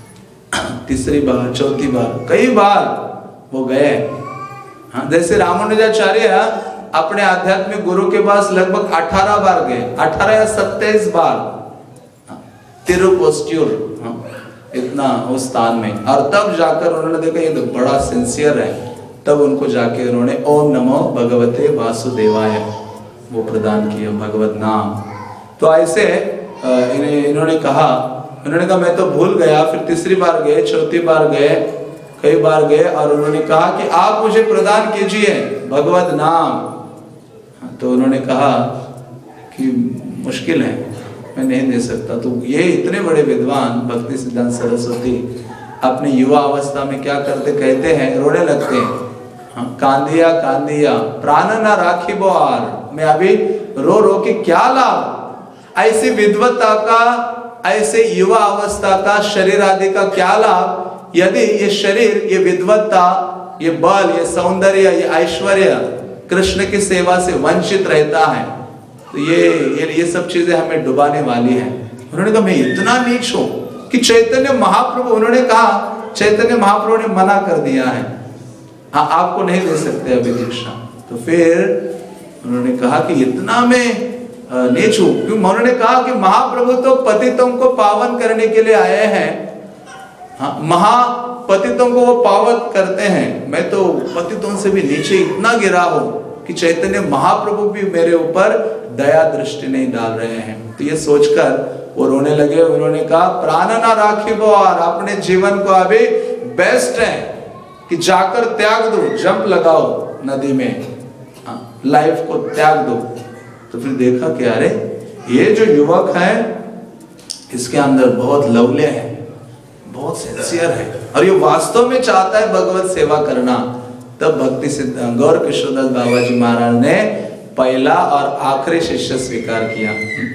तीसरी बार, चौथी बार, कई बार वो गए। हाँ, जैसे रामानुजाचार्य अपने आध्यात्मिक गुरु के पास लगभग अठारह बार गए, अठारह या सत्ताईस बार तिरुपोस्ट्यूर, हाँ, इतना उस स्थान में, और तब जाकर उन्होंने देखा ये तो बड़ा सिंसियर है, तब उनको जाके उन्होंने ओम नमो भगवते वासुदेवाय वो प्रदान किया, भगवत नाम। तो ऐसे इन्हें इन्होंने कहा, उन्होंने कहा मैं तो भूल गया। फिर तीसरी बार गए, चौथी बार गए, कई बार गए, और उन्होंने कहा कि आप मुझे प्रदान कीजिए भगवत नाम। तो उन्होंने कहा कि मुश्किल है, मैं नहीं दे सकता। तो ये इतने बड़े विद्वान भक्ति सिद्धांत सरस्वती अपने युवा अवस्था में क्या करते, कहते हैं, रोने लगते हैं, हाँ, कांदिया कांदिया प्राण ना राखी बोआर, मैं अभी रो रो के क्या लाभ, ऐसी विद्वत्ता का, ऐसे युवा अवस्था का, शरीर आदि का क्या लाभ, यदि ये शरीर, ये विद्वत्ता, ये बल, ये सौंदर्य, ये ऐश्वर्य कृष्ण की सेवा से वंचित रहता है, तो ये ये, ये सब चीजें हमें डुबाने वाली हैं। उन्होंने कहा मैं इतना नीच हूं कि चैतन्य महाप्रभु, उन्होंने कहा चैतन्य महाप्रभु ने मना कर दिया है, हाँ आपको नहीं दे सकते अभी दीक्षा। तो फिर उन्होंने कहा कि इतना मैं नीच हूं, क्योंकि उन्होंने कहा कि महाप्रभु तो पतितों को पावन करने के लिए आए हैं, हाँ, महापतितों को वो पावन करते हैं, मैं तो पतितों से भी नीचे इतना गिरा हूं कि चैतन्य महाप्रभु भी मेरे ऊपर दया दृष्टि नहीं डाल रहे हैं। तो ये सोचकर वो रोने लगे। उन्होंने कहा प्राण ना राखी वो, और अपने जीवन को अभी बेस्ट है कि जाकर त्याग दो, जंप लगाओ नदी में, हाँ, लाइफ को त्याग दो। तो फिर देखा कि अरे ये जो युवक है इसके अंदर बहुत लवल्य है, बहुत सिंसियर है, और ये वास्तव में चाहता है भगवत सेवा करना। तब भक्ति सिद्धांत गौर किशोरदास बाबा जी महाराज ने पहला और आखिरी शिष्य स्वीकार किया।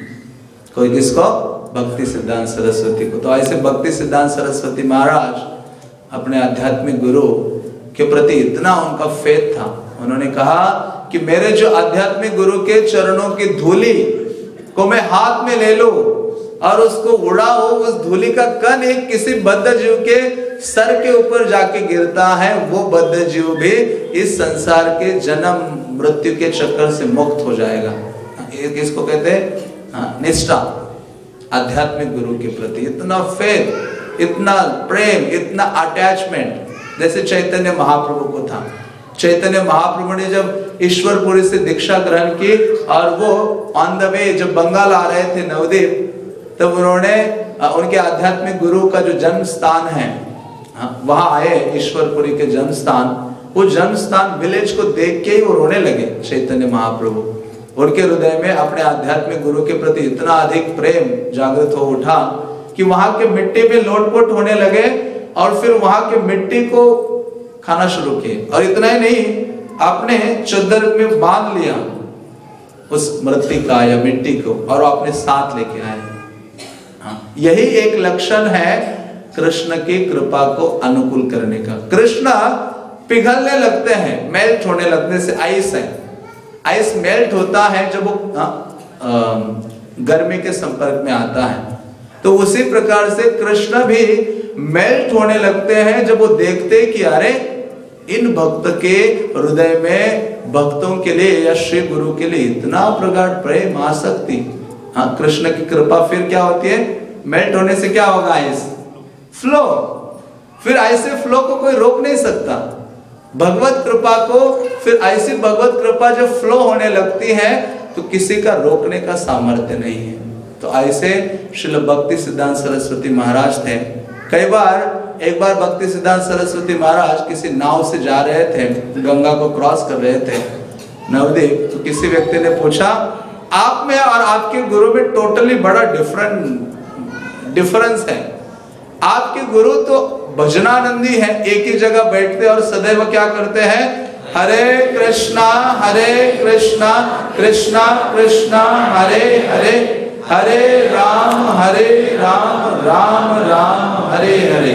कोई किसको? भक्ति सिद्धांत सरस्वती को। तो ऐसे भक्ति सिद्धांत सरस्वती महाराज अपने आध्यात्मिक गुरु के प्रति इतना उनका फेथ था, उन्होंने कहा कि मेरे जो आध्यात्मिक गुरु के चरणों की धूली को मैं हाथ में ले लूं और उसको उड़ाओ, उस धूली का कण एक किसी बद्ध जीव के सर के ऊपर जाके गिरता है, वो बद्ध जीव भी इस संसार के जन्म मृत्यु के चक्कर से मुक्त हो जाएगा। इसको कहते हैं निष्ठा, आध्यात्मिक गुरु के प्रति इतना फेथ, इतना प्रेम, इतना अटैचमेंट, जैसे चैतन्य महाप्रभु को था। चैतन्य महाप्रभु ने जब ईश्वरपुरी से दीक्षा ग्रहण की और वो ऑन द वे जब बंगाल आ रहे थे नवदीप, तब उन्होंने उनके आध्यात्मिक गुरु का जो जन्म स्थान है वहां आए, ईश्वरपुरी के जन्म स्थान, वो जन्म स्थान विलेज को देख के ही वो रोने लगे। चैतन्य महाप्रभु उनके हृदय में अपने आध्यात्मिक गुरु के प्रति इतना अधिक प्रेम जागृत हो उठा कि वहां के मिट्टी पे लोटपोट होने लगे और फिर वहां के मिट्टी को खाना शुरू किए। और इतना ही नहीं, अपने चद्दर में बांध लिया उस मृतिका या मिट्टी को और अपने साथ लेके आए। हाँ, यही एक लक्षण है कृष्ण की कृपा को अनुकूल करने का। कृष्ण पिघलने लगते हैं, मेल्ट होने लगने से आइस है, आइस मेल्ट होता है जब वो गर्मी के संपर्क में आता है। तो उसी प्रकार से कृष्ण भी मेल्ट होने लगते हैं जब वो देखते कि अरे इन भक्त के हृदय में भक्तों के लिए या श्री गुरु के लिए इतना प्रगाढ़ प्रेम, आसक्ति, हाँ, कृष्ण की कृपा फिर क्या होती है, मेल्ट होने से क्या होगा, आइस फ्लो। फिर ऐसे फ्लो को कोई रोक नहीं सकता। भगवत कृपा को फिर ऐसी भगवत कृपा जब फ्लो होने लगती है तो किसी का रोकने का सामर्थ्य नहीं है। तो ऐसे श्रील भक्ति सिद्धांत सरस्वती महाराज थे। कई बार एक बार भक्ति सिद्धांत सरस्वती महाराज किसी नाव से जा रहे थे, गंगा को क्रॉस कर रहे थे नवद्वीप। तो किसी व्यक्ति ने पूछा, आप में और आपके गुरु में टोटली बड़ा डिफरेंट डिफरेंस है। आपके गुरु तो भजनानंदी है, एक ही जगह बैठते और सदैव क्या करते हैं, हरे कृष्णा हरे कृष्णा कृष्णा कृष्णा हरे हरे, हरे राम हरे राम राम राम हरे हरे।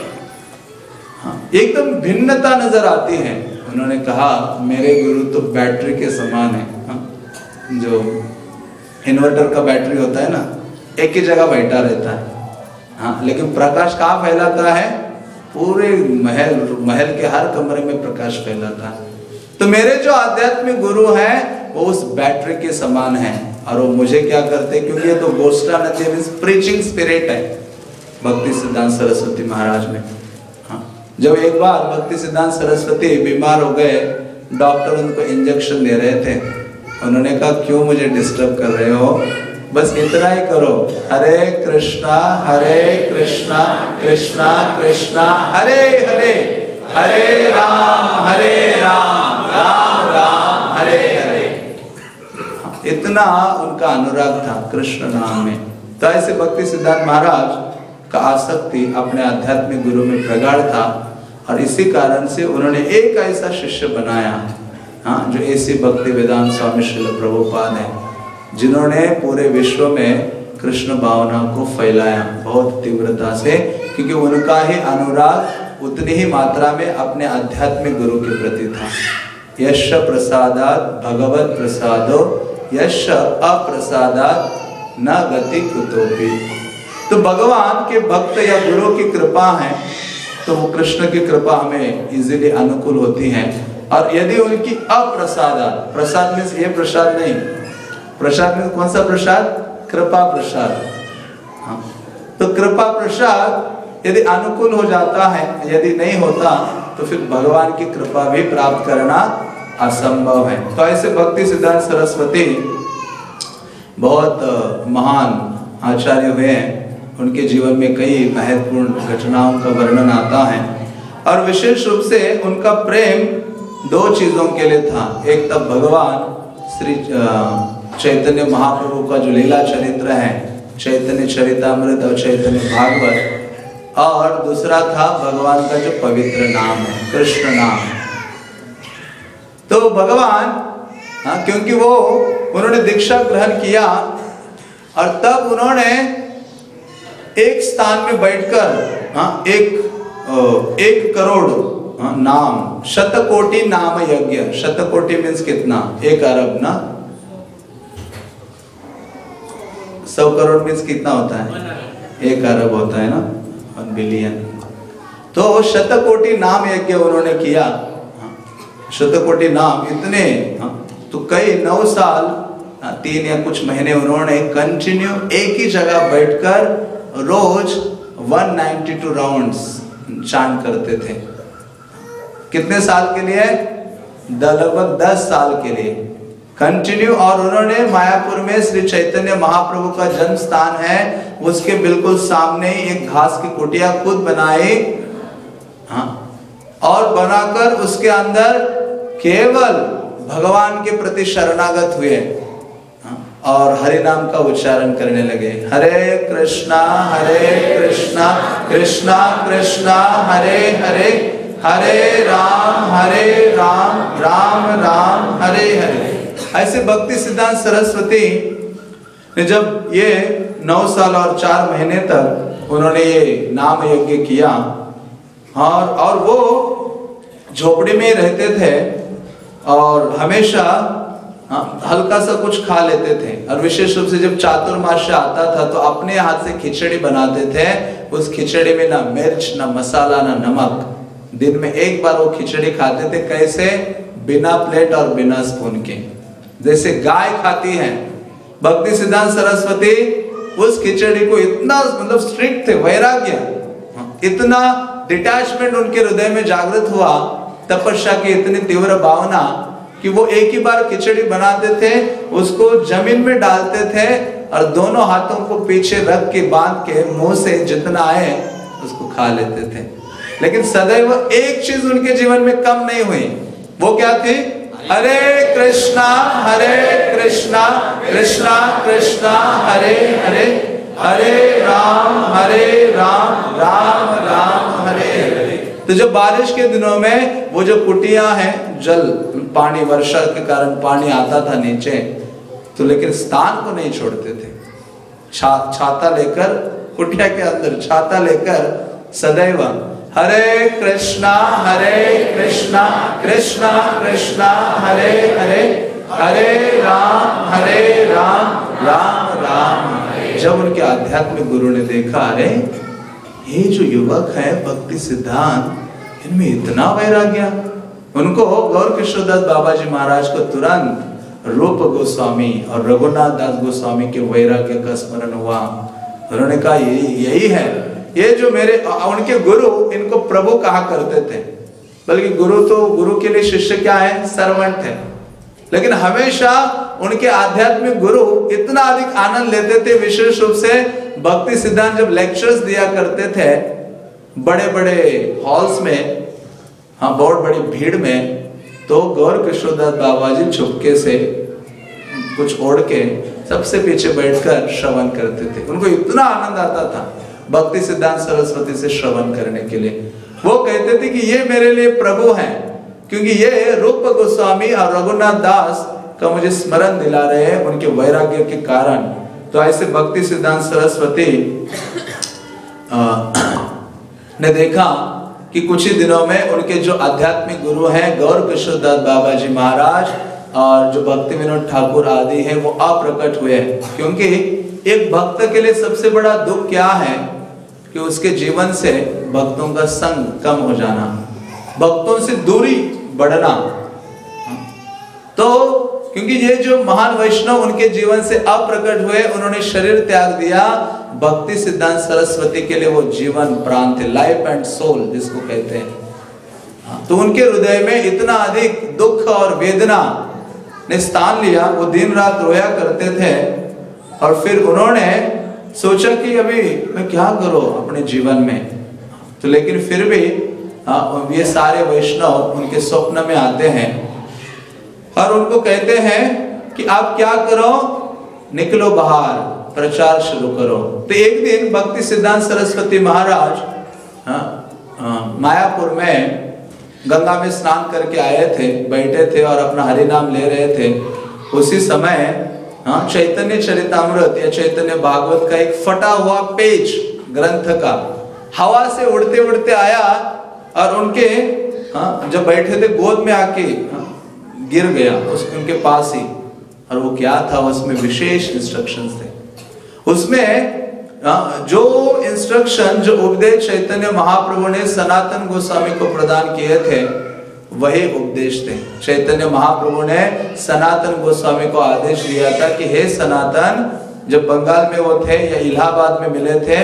एकदम भिन्नता नजर आती है। उन्होंने कहा, मेरे गुरु तो बैटरी के समान है। जो इन्वर्टर का बैटरी होता है ना, एक ही जगह बैठा रहता है। हाँ, लेकिन प्रकाश कहाँ फैलाता है, पूरे महल महल के हर कमरे में प्रकाश फैलाता है। तो मेरे जो आध्यात्मिक गुरु हैं वो उस बैटरी के समान है। और वो मुझे क्या करते, क्योंकि ये तो गोष्ठानंदी मींस प्रीचिंग स्पिरिट है भक्ति सिद्धांत सरस्वती महाराज में। हाँ, जब एक बार भक्ति सिद्धांत सरस्वती बीमार हो गए, डॉक्टर उनको इंजेक्शन दे रहे थे। उन्होंने कहा, क्यों मुझे डिस्टर्ब कर रहे हो, बस इतना ही करो, हरे कृष्णा हरे कृष्णा कृष्णा कृष्णा हरे हरे, हरे राम हरे राम राम राम हरे हरे। इतना उनका अनुराग था कृष्ण नाम में। तो ऐसे भक्ति सिद्धांत महाराज का आसक्ति अपने आध्यात्मिक गुरु में प्रगाढ़ था। और इसी कारण से उन्होंने एक ऐसा शिष्य बनाया, हाँ, जो ऐसी भक्ति वेदांत स्वामी श्रील प्रभुपाद है, जिन्होंने पूरे विश्व में कृष्ण भावना को फैलाया बहुत तीव्रता से। क्योंकि उनका ही अनुराग उतनी ही मात्रा में अपने आध्यात्मिक गुरु के प्रति था। यश प्रसादात भगवत प्रसादो यश अप्रसादात न गति कुतोपि। तो भगवान के भक्त या गुरु की कृपा है तो वो कृष्ण की कृपा हमें इजीली अनुकूल होती है। और यदि उनकी अप्रसादात, प्रसाद में ये प्रसाद नहीं, प्रसाद में कौन सा प्रसाद, कृपा प्रसाद। हाँ, तो कृपा प्रसाद यदि अनुकूल हो जाता है, यदि नहीं होता तो फिर भगवान की कृपा भी प्राप्त करना असंभव है। तो ऐसे भक्ति सिद्धांत सरस्वती बहुत महान आचार्य हुए हैं। उनके जीवन में कई महत्वपूर्ण घटनाओं का वर्णन आता है। और विशेष रूप से उनका प्रेम दो चीजों के लिए था। एक तब भगवान श्री चैतन्य महाप्रभु का जो लीला चरित्र है, चैतन्य चरितामृत और चैतन्य भागवत, और दूसरा था भगवान का जो पवित्र नाम है, कृष्ण नाम। तो भगवान, हाँ, क्योंकि वो उन्होंने दीक्षा ग्रहण किया और तब उन्होंने एक स्थान में बैठकर, हाँ, एक एक करोड़, हाँ, नाम, शतकोटि नाम यज्ञ। शतकोटि मीन्स कितना, एक अरब ना, सौ करोड़ मीन्स कितना होता है, एक अरब होता है ना, वन बिलियन। तो शतकोटि नाम यज्ञ उन्होंने किया। शतकोटि नाम इतने, तो कई नौ साल, तीन या कुछ महीने उन्होंने कंटिन्यू एक ही जगह बैठकर रोज एक सौ बानवे राउंड्स चांट करते थे। कितने साल के लिए, लगभग दस साल के लिए कंटिन्यू। और उन्होंने मायापुर में श्री चैतन्य महाप्रभु का जन्म स्थान है, उसके बिल्कुल सामने एक घास की कुटिया खुद बनाई, हाँ, और बनाकर उसके अंदर केवल भगवान के प्रति शरणागत हुए, हाँ, और हरि नाम का उच्चारण करने लगे। हरे कृष्णा हरे कृष्णा कृष्णा कृष्णा हरे हरे, हरे राम हरे राम राम राम हरे हरे। ऐसे भक्ति सिद्धांत सरस्वती ने जब ये नौ साल और चार महीने तक उन्होंने ये नाम यज्ञ किया, और और वो झोपड़ी में रहते थे और हमेशा, हाँ, हल्का सा कुछ खा लेते थे। और विशेष रूप से जब चातुर्मास्य आता था तो अपने हाथ से खिचड़ी बनाते थे। उस खिचड़ी में ना मिर्च, ना मसाला, ना नमक। दिन में एक बार वो खिचड़ी खाते थे। कैसे, बिना प्लेट और बिना स्पून के, जैसे गाय खाती है भक्ति सिद्धांत सरस्वती उस खिचड़ी को इतना मतलब स्ट्रिक्ट थे, वैराग्य, इतना डिटैचमेंट उनके हृदय में जागृत हुआ, तपस्या की इतनी तीव्र भावना कि वो एक ही बार खिचड़ी बनाते थे, उसको जमीन में डालते थे और दोनों हाथों को पीछे रख के बांध के मुंह से जितना आए उसको खा लेते थे। लेकिन सदैव एक चीज उनके जीवन में कम नहीं हुई, वो क्या थी? हरे कृष्णा हरे कृष्णा कृष्णा कृष्णा हरे हरे, हरे राम हरे राम राम राम हरे हरे। तो जब बारिश के दिनों में वो जो कुटिया है, जल पानी वर्षा के कारण पानी आता था नीचे, तो लेकिन स्थान को नहीं छोड़ते थे। छा, छाता लेकर कुटिया के अंदर छाता लेकर सदैव हरे कृष्णा हरे कृष्णा कृष्णा कृष्णा हरे हरे, हरे राम हरे राम राम राम हरे। जब उनके आध्यात्मिक गुरु ने देखा, अरे ये जो युवक है भक्ति सिद्धांत, इनमें इतना वैराग्य, उनको गौर किशोरदास बाबा जी महाराज को तुरंत रूप गोस्वामी और रघुनाथ दास गोस्वामी के वैराग्य का स्मरण हुआ। उन्होंने कहा यही यही है, ये जो मेरे उनके गुरु इनको प्रभु कहा करते थे, बल्कि गुरु तो गुरु के लिए शिष्य क्या है? सर्वेंट है। लेकिन हमेशा उनके आध्यात्मिक गुरु इतना अधिक आनंद लेते थे, विशेष रूप से भक्ति सिद्धांत जब लेक्चर्स दिया करते थे बड़े बड़े हॉल्स में, हाँ बहुत बड़ी भीड़ में, तो गौर किशोरदास बाबा जी चुपके से कुछ ओढ़ के सबसे पीछे बैठकर श्रवण करते थे। उनको इतना आनंद आता था भक्ति सिद्धांत सरस्वती से श्रवण करने के लिए। वो कहते थे कि ये मेरे लिए प्रभु हैं, क्योंकि ये रूप गोस्वामी और रघुनाथ दास का मुझे स्मरण दिला रहे हैं उनके वैराग्य के कारण। तो ऐसे भक्ति सिद्धांत सरस्वती ने देखा कि कुछ ही दिनों में उनके जो आध्यात्मिक गुरु हैं गौर किशोरदास बाबा जी महाराज और जो भक्ति विनोद ठाकुर आदि हैं वो अप्रकट हुए। क्योंकि एक भक्त के लिए सबसे बड़ा दुख क्या है कि उसके जीवन से भक्तों का संग कम हो जाना, भक्तों से दूरी बढ़ना। तो क्योंकि ये जो महान वैष्णव उनके जीवन से अप्रकट हुए, उन्होंने शरीर त्याग दिया, भक्ति सिद्धांत सरस्वती के लिए वो जीवन प्राण थे, लाइफ एंड सोल जिसको कहते हैं। तो उनके हृदय में इतना अधिक दुख और वेदना ने स्थान लिया, वो दिन रात रोया करते थे। और फिर उन्होंने सोचा कि अभी मैं क्या करूं अपने जीवन में। तो लेकिन फिर भी आ, ये सारे वैष्णव उनके स्वप्न में आते हैं और उनको कहते हैं कि आप क्या करो, निकलो बाहर, प्रचार शुरू करो। तो एक दिन भक्ति सिद्धांत सरस्वती महाराज आ, आ, मायापुर में गंगा में स्नान करके आए थे, बैठे थे और अपना हरि नाम ले रहे थे। उसी समय हाँ चैतन्य चरितामृत या चैतन्य भागवत का एक फटा हुआ पेज ग्रंथ का हवा से उड़ते उड़ते आया और उनके हाँ जब बैठे थे गोद में आके हाँ, गिर गया उस उनके पास ही। और वो क्या था, उसमें विशेष इंस्ट्रक्शंस थे। उसमें हाँ, जो इंस्ट्रक्शन जो उपदेश चैतन्य महाप्रभु ने सनातन गोस्वामी को प्रदान किए थे वही उपदेश थे। चैतन्य महाप्रभु ने सनातन गोस्वामी को आदेश दिया था कि हे सनातन, जब बंगाल में वो थे या इलाहाबाद में मिले थे,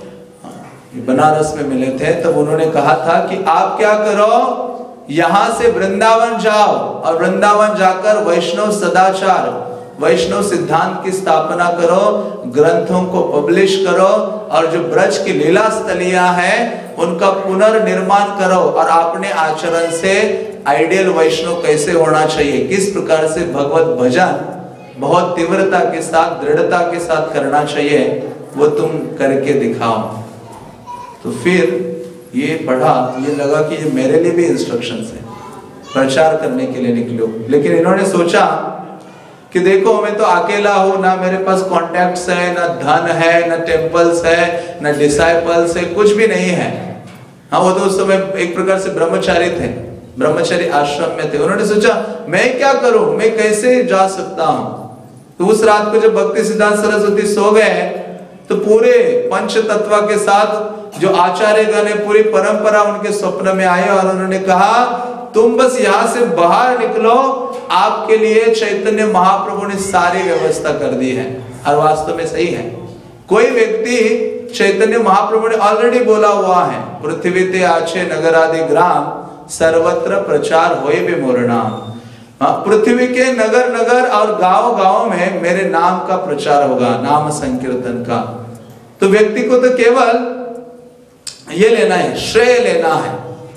बनारस में मिले थे, तब उन्होंने कहा था कि आप क्या करो, यहां से वृंदावन जाओ और वृंदावन जाकर वैष्णव सदाचार, वैष्णव सिद्धांत की स्थापना करो, ग्रंथों को पब्लिश करो और जो ब्रज की लीला स्थलियां हैं उनका पुनर्निर्माण करो और अपने आचरण से आइडियल वैष्णव कैसे होना चाहिए, किस प्रकार से भगवत भजन बहुत तीव्रता के साथ, दृढ़ता के साथ करना चाहिए, वो तुम करके दिखाओ। तो फिर ये पढ़ा, ये लगा कि ये मेरे लिए भी इंस्ट्रक्शंस है, प्रचार करने के लिए निकलो। लेकिन इन्होंने सोचा कि देखो मैं तो अकेला हूं, ना मेरे पास कॉन्टैक्ट्स है, ना धन है, ना टेम्पल्स है, ना डिसाइपल्स है, कुछ भी नहीं है। हाँ वो तो उस समय एक प्रकार से ब्रह्मचारी थे, ब्रह्मचारी आश्रम में थे। उन्होंने सोचा मैं क्या करूं, मैं कैसे जा सकता हूं। तो उस रात को जब भक्ति सिद्धांत सरस्वती सो गए तो पूरे पंच तत्व के साथ जो आचार्य गण है, पूरी परंपरा उनके स्वप्न में आई और उन्होंने कहा तुम बस यहाँ से बाहर निकलो आपके लिए चैतन्य महाप्रभु ने सारी व्यवस्था कर दी है। और वास्तव में सही है। कोई व्यक्ति, चैतन्य महाप्रभु ने ऑलरेडी बोला हुआ है, पृथ्वी ते आछे नगर आदि ग्राम सर्वत्र प्रचार होए भी मोर नाम। पृथ्वी के नगर नगर और गांव गांव में मेरे नाम का प्रचार होगा, नाम संकीर्तन का। तो व्यक्ति को तो केवल ये लेना है, श्रेय लेना है।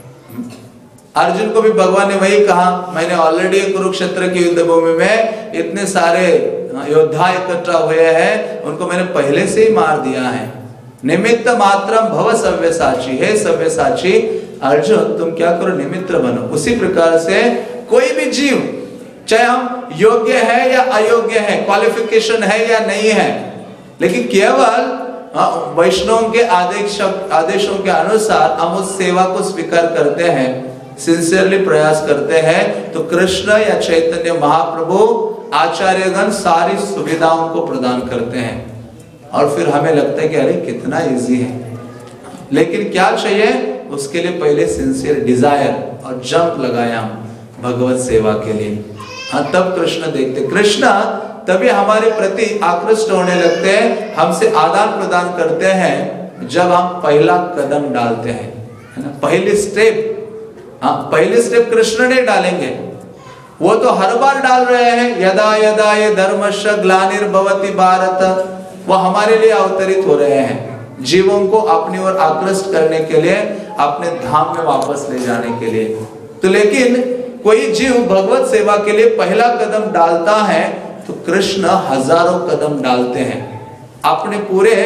अर्जुन को भी भगवान ने वही कहा, मैंने ऑलरेडी कुरुक्षेत्र की युद्ध भूमि में इतने सारे योद्धा इकट्ठा हुए हैं, उनको मैंने पहले से ही मार दिया है। निमित्त मात्रम भव सव्यसाची, हे सव्यसाची अर्जुन तुम क्या करो, निमित्त बनो। उसी प्रकार से कोई भी जीव, चाहे हम योग्य है या अयोग्य है, क्वालिफिकेशन है या नहीं है, लेकिन केवल वैष्णव के आदेश आदेशों के अनुसार हम उस सेवा को स्वीकार करते हैं, सिंसियरली प्रयास करते हैं, तो कृष्ण या चैतन्य महाप्रभु आचार्यगण सारी सुविधाओं को प्रदान करते हैं। और फिर हमें लगता है कि अरे कितना इजी है, लेकिन क्या चाहिए उसके लिए पहले सिंसियर डिजायर और जंप लगाया भगवत सेवा के लिए। हाँ, तब कृष्ण देखते, कृष्ण तभी हमारे प्रति आकृष्ट होने लगते हैं, हमसे आदान प्रदान करते हैं जब हम पहला कदम डालते हैं, है ना, पहली स्टेप। हाँ, पहले स्टेप कृष्ण ने डालेंगे, वो तो हर बार डाल रहे हैं। यदा यदा ये धर्मस्य ग्लानिर्भवति भारत, वो हमारे लिए अवतरित हो रहे हैं, जीवों को अपनी ओर आकृष्ट करने के लिए, अपने धाम में वापस ले जाने के लिए। तो लेकिन कोई जीव भगवत सेवा के लिए पहला कदम डालता है तो कृष्ण हजारों कदम डालते हैं अपने पूरे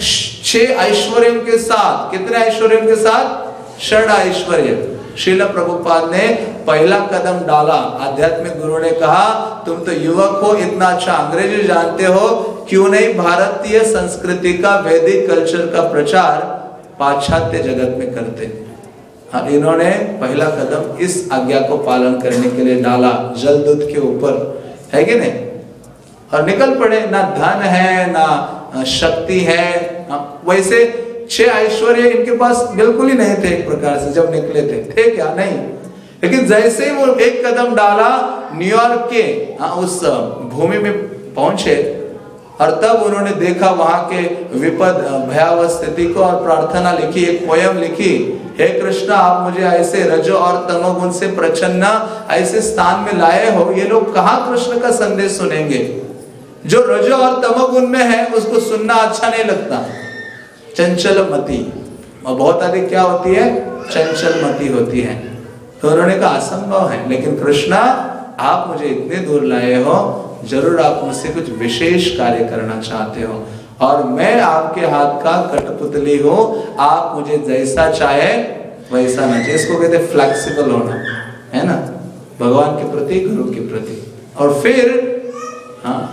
छह ऐश्वर्यों के साथ। कितने ऐश्वर्यों के साथ? षड ऐश्वर्य। श्रील प्रभुपाद ने पहला कदम डाला, आध्यात्मिक गुरु ने कहा तुम तो युवक हो, इतना अच्छा अंग्रेजी जानते हो, क्यों नहीं भारतीय संस्कृति का, वैदिक कल्चर का प्रचार पाश्चात्य जगत में करते। हाँ, इन्होंने पहला कदम इस आज्ञा को पालन करने के लिए डाला, जल दूध के ऊपर, है कि नहीं, और निकल पड़े। ना धन है ना शक्ति है, वैसे छह ऐश्वर्य इनके पास बिल्कुल ही नहीं थे एक प्रकार से जब निकले थे, थे क्या? नहीं। लेकिन जैसे ही वो एक कदम डाला, न्यूयॉर्क के हाँ, उस भूमि में पहुंचे, और तब उन्होंने देखा वहां के विपद भयावह स्थिति को, और प्रार्थना लिखी, एक पोयम लिखी, हे कृष्ण आप मुझे ऐसे रजो और तमोगुण से प्रचन्न ऐसे स्थान में लाए हो, ये लोग कहाँ कृष्ण का संदेश सुनेंगे? जो रजो और तमोगुण में है उसको सुनना अच्छा नहीं लगता, चंचल मति, और बहुत अधिक क्या होती है? चंचल मति होती है। तो उन्होंने कहा असंभव है, लेकिन कृष्णा आप मुझे इतने दूर लाए हो, जरूर आप मुझसे कुछ विशेष कार्य करना चाहते हो, और मैं आपके हाथ का कठपुतली हूं, आप मुझे जैसा चाहे वैसा ना चाहिए। इसको कहते फ्लेक्सिबल होना, है ना, भगवान के प्रति, गुरु के प्रति। और फिर हाँ,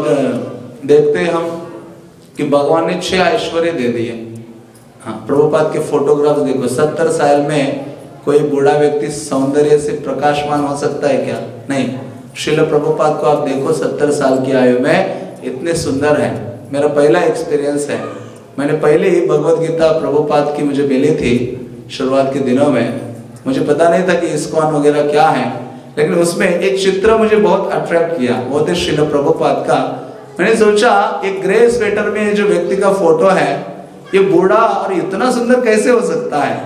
देखते हैं हम कि भगवान ने छह ऐश्वर्य दे दिए। हाँ, प्रभुपाद के फोटोग्राफ्स देखो, सत्तर साल में कोई बूढ़ा व्यक्ति सौंदर्य से प्रकाशमान हो सकता है क्या? नहीं। श्रील प्रभुपाद को आप देखो, सत्तर साल की आयु में इतने सुंदर हैं। मेरा पहला एक्सपीरियंस है, मैंने पहले ही भगवत गीता प्रभुपाद की मुझे मिली थी शुरुआत के दिनों में, मुझे पता नहीं था कि इस्कॉन वगैरह क्या है, लेकिन उसमें एक चित्र मुझे बहुत अट्रैक्ट किया, वो थे श्रील प्रभुपाद का। मैंने सोचा एक ग्रे स्वेटर में जो व्यक्ति का फोटो है, ये बूढ़ा और इतना सुंदर कैसे हो सकता है?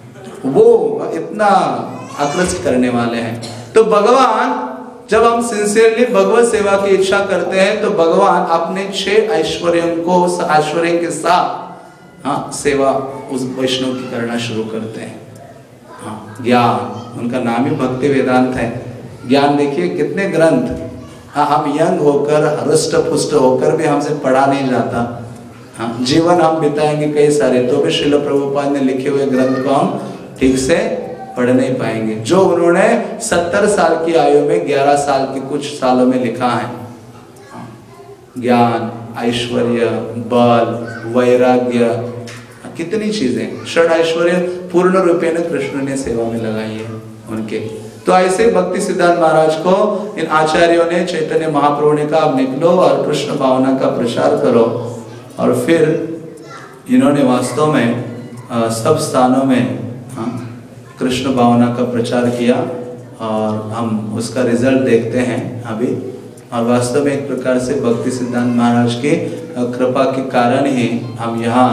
वो इतना आकर्षित करने वाले हैं। तो भगवान, जब हम सिंसियरली भगवत सेवा की इच्छा करते हैं, तो भगवान अपने छह ऐश्वर्यों को, उस ऐश्वर्य के साथ हाँ सेवा उस वैष्णव की करना शुरू करते हैं। हाँ, ज्ञान, उनका नाम ही भक्ति वेदांत है। ज्ञान देखिए कितने ग्रंथ, हाँ, हम यंग होकर, हृष्ट पुष्ट होकर भी हमसे पढ़ा नहीं जाता। हाँ, जीवन हम बिताएंगे कई सारे, तो भी श्रील प्रभुपाद ने लिखे हुए ग्रंथ को हम ठीक से पढ़ नहीं पाएंगे, जो उन्होंने सत्तर साल की आयु में ग्यारह साल के कुछ सालों में लिखा है। ज्ञान, ऐश्वर्य, बल, वैराग्य, कितनी चीजें, षड ऐश्वर्य पूर्ण रूपेण कृष्ण ने सेवा में लगाई है उनके। तो ऐसे भक्ति सिद्धांत महाराज को इन आचार्यों ने, चैतन्य महाप्रभु ने कहा निकलो और कृष्ण भावना का प्रचार करो। और फिर इन्होंने वास्तव में सब स्थानों में हाँ, कृष्ण भावना का प्रचार किया, और हम उसका रिजल्ट देखते हैं अभी। और वास्तव में एक प्रकार से भक्ति सिद्धांत महाराज की कृपा के कारण ही हम यहाँ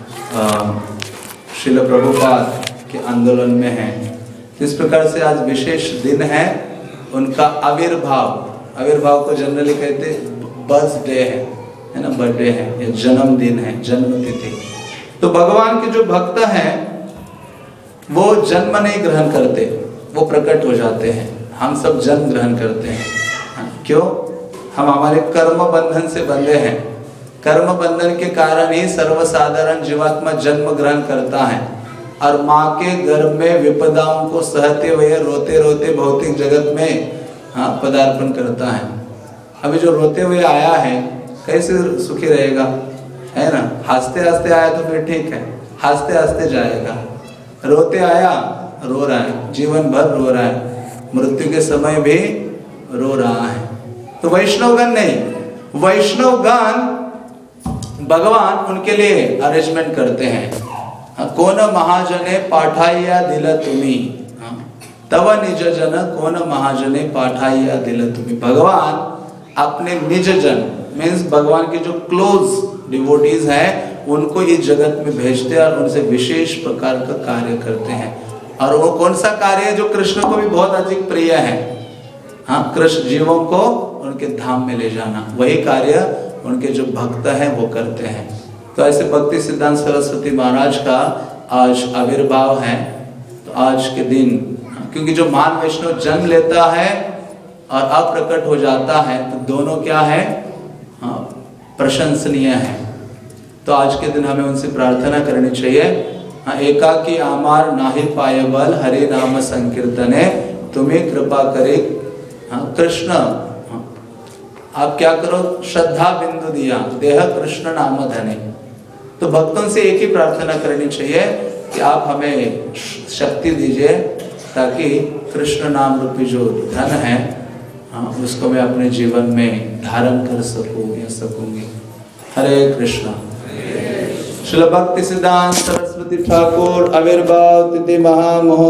श्रील प्रभुपाद के आंदोलन में हैं। तो इस प्रकार से आज विशेष दिन है उनका आविर्भाव। आविर्भाव को जनरली कहते बर्थडे है, है ना, बर्थडे है या जन्मदिन है, जन्म तिथि। तो भगवान के जो भक्त हैं वो जन्म नहीं ग्रहण करते, वो प्रकट हो जाते हैं। हम सब जन्म ग्रहण करते हैं। क्यों? हम हमारे कर्म बंधन से बंधे हैं। कर्म बंधन के कारण ही सर्वसाधारण जीवात्मा जन्म ग्रहण करता है और माँ के गर्भ में विपदाओं को सहते हुए रोते रोते भौतिक जगत में हाँ पदार्पण करता है। अभी जो रोते हुए आया है कैसे सुखी रहेगा, है ना? हंसते हंसते आया तो फिर ठीक है, हंसते हंसते जाएगा। रोते आया रो रहा है, जीवन भर रो रहा है, मृत्यु के समय भी रो रहा है। तो वैष्णवगण नहीं, वैष्णवगण भगवान उनके लिए अरेंजमेंट करते हैं। कौन महाजने पाठाइया दिल तुम्ही, तब निज जन कौन महाजने पाठाइया दिल तुम्ही। भगवान अपने निज जन मीन्स भगवान के जो क्लोज डिवोटीज हैं उनको इस जगत में भेजते हैं और उनसे विशेष प्रकार का कार्य करते हैं। और वो कौन सा कार्य है जो कृष्ण को भी बहुत अधिक प्रिय है? हाँ, कृष्ण जीवों को उनके धाम में ले जाना, वही कार्य उनके जो भक्त हैं वो करते हैं। तो ऐसे भक्ति सिद्धांत सरस्वती महाराज का आज आविर्भाव है। तो आज के दिन क्योंकि जो महान वैष्णव जन्म लेता है और अप्रकट हो जाता है तो दोनों क्या है? हाँ, प्रशंसनीय है। तो आज के दिन हमें उनसे प्रार्थना करनी चाहिए। हाँ, एकाकी आमार नाहि पाय बल हरे नाम संकीर्तने तुम्हें कृपा करे। हाँ, कृष्ण हाँ, आप क्या करो? श्रद्धा बिंदु दिया देह कृष्ण नाम धने। तो भक्तों से एक ही प्रार्थना करनी चाहिए कि आप हमें शक्ति दीजिए ताकि कृष्ण नाम रूपी जो धन है हाँ, उसको मैं अपने जीवन में धारण कर सकूं या सकूंगी। हरे कृष्णा। श्रील भक्ति सिद्धांत सरस्वती ठाकुर आविर्भाव तिथि महामहोत्सव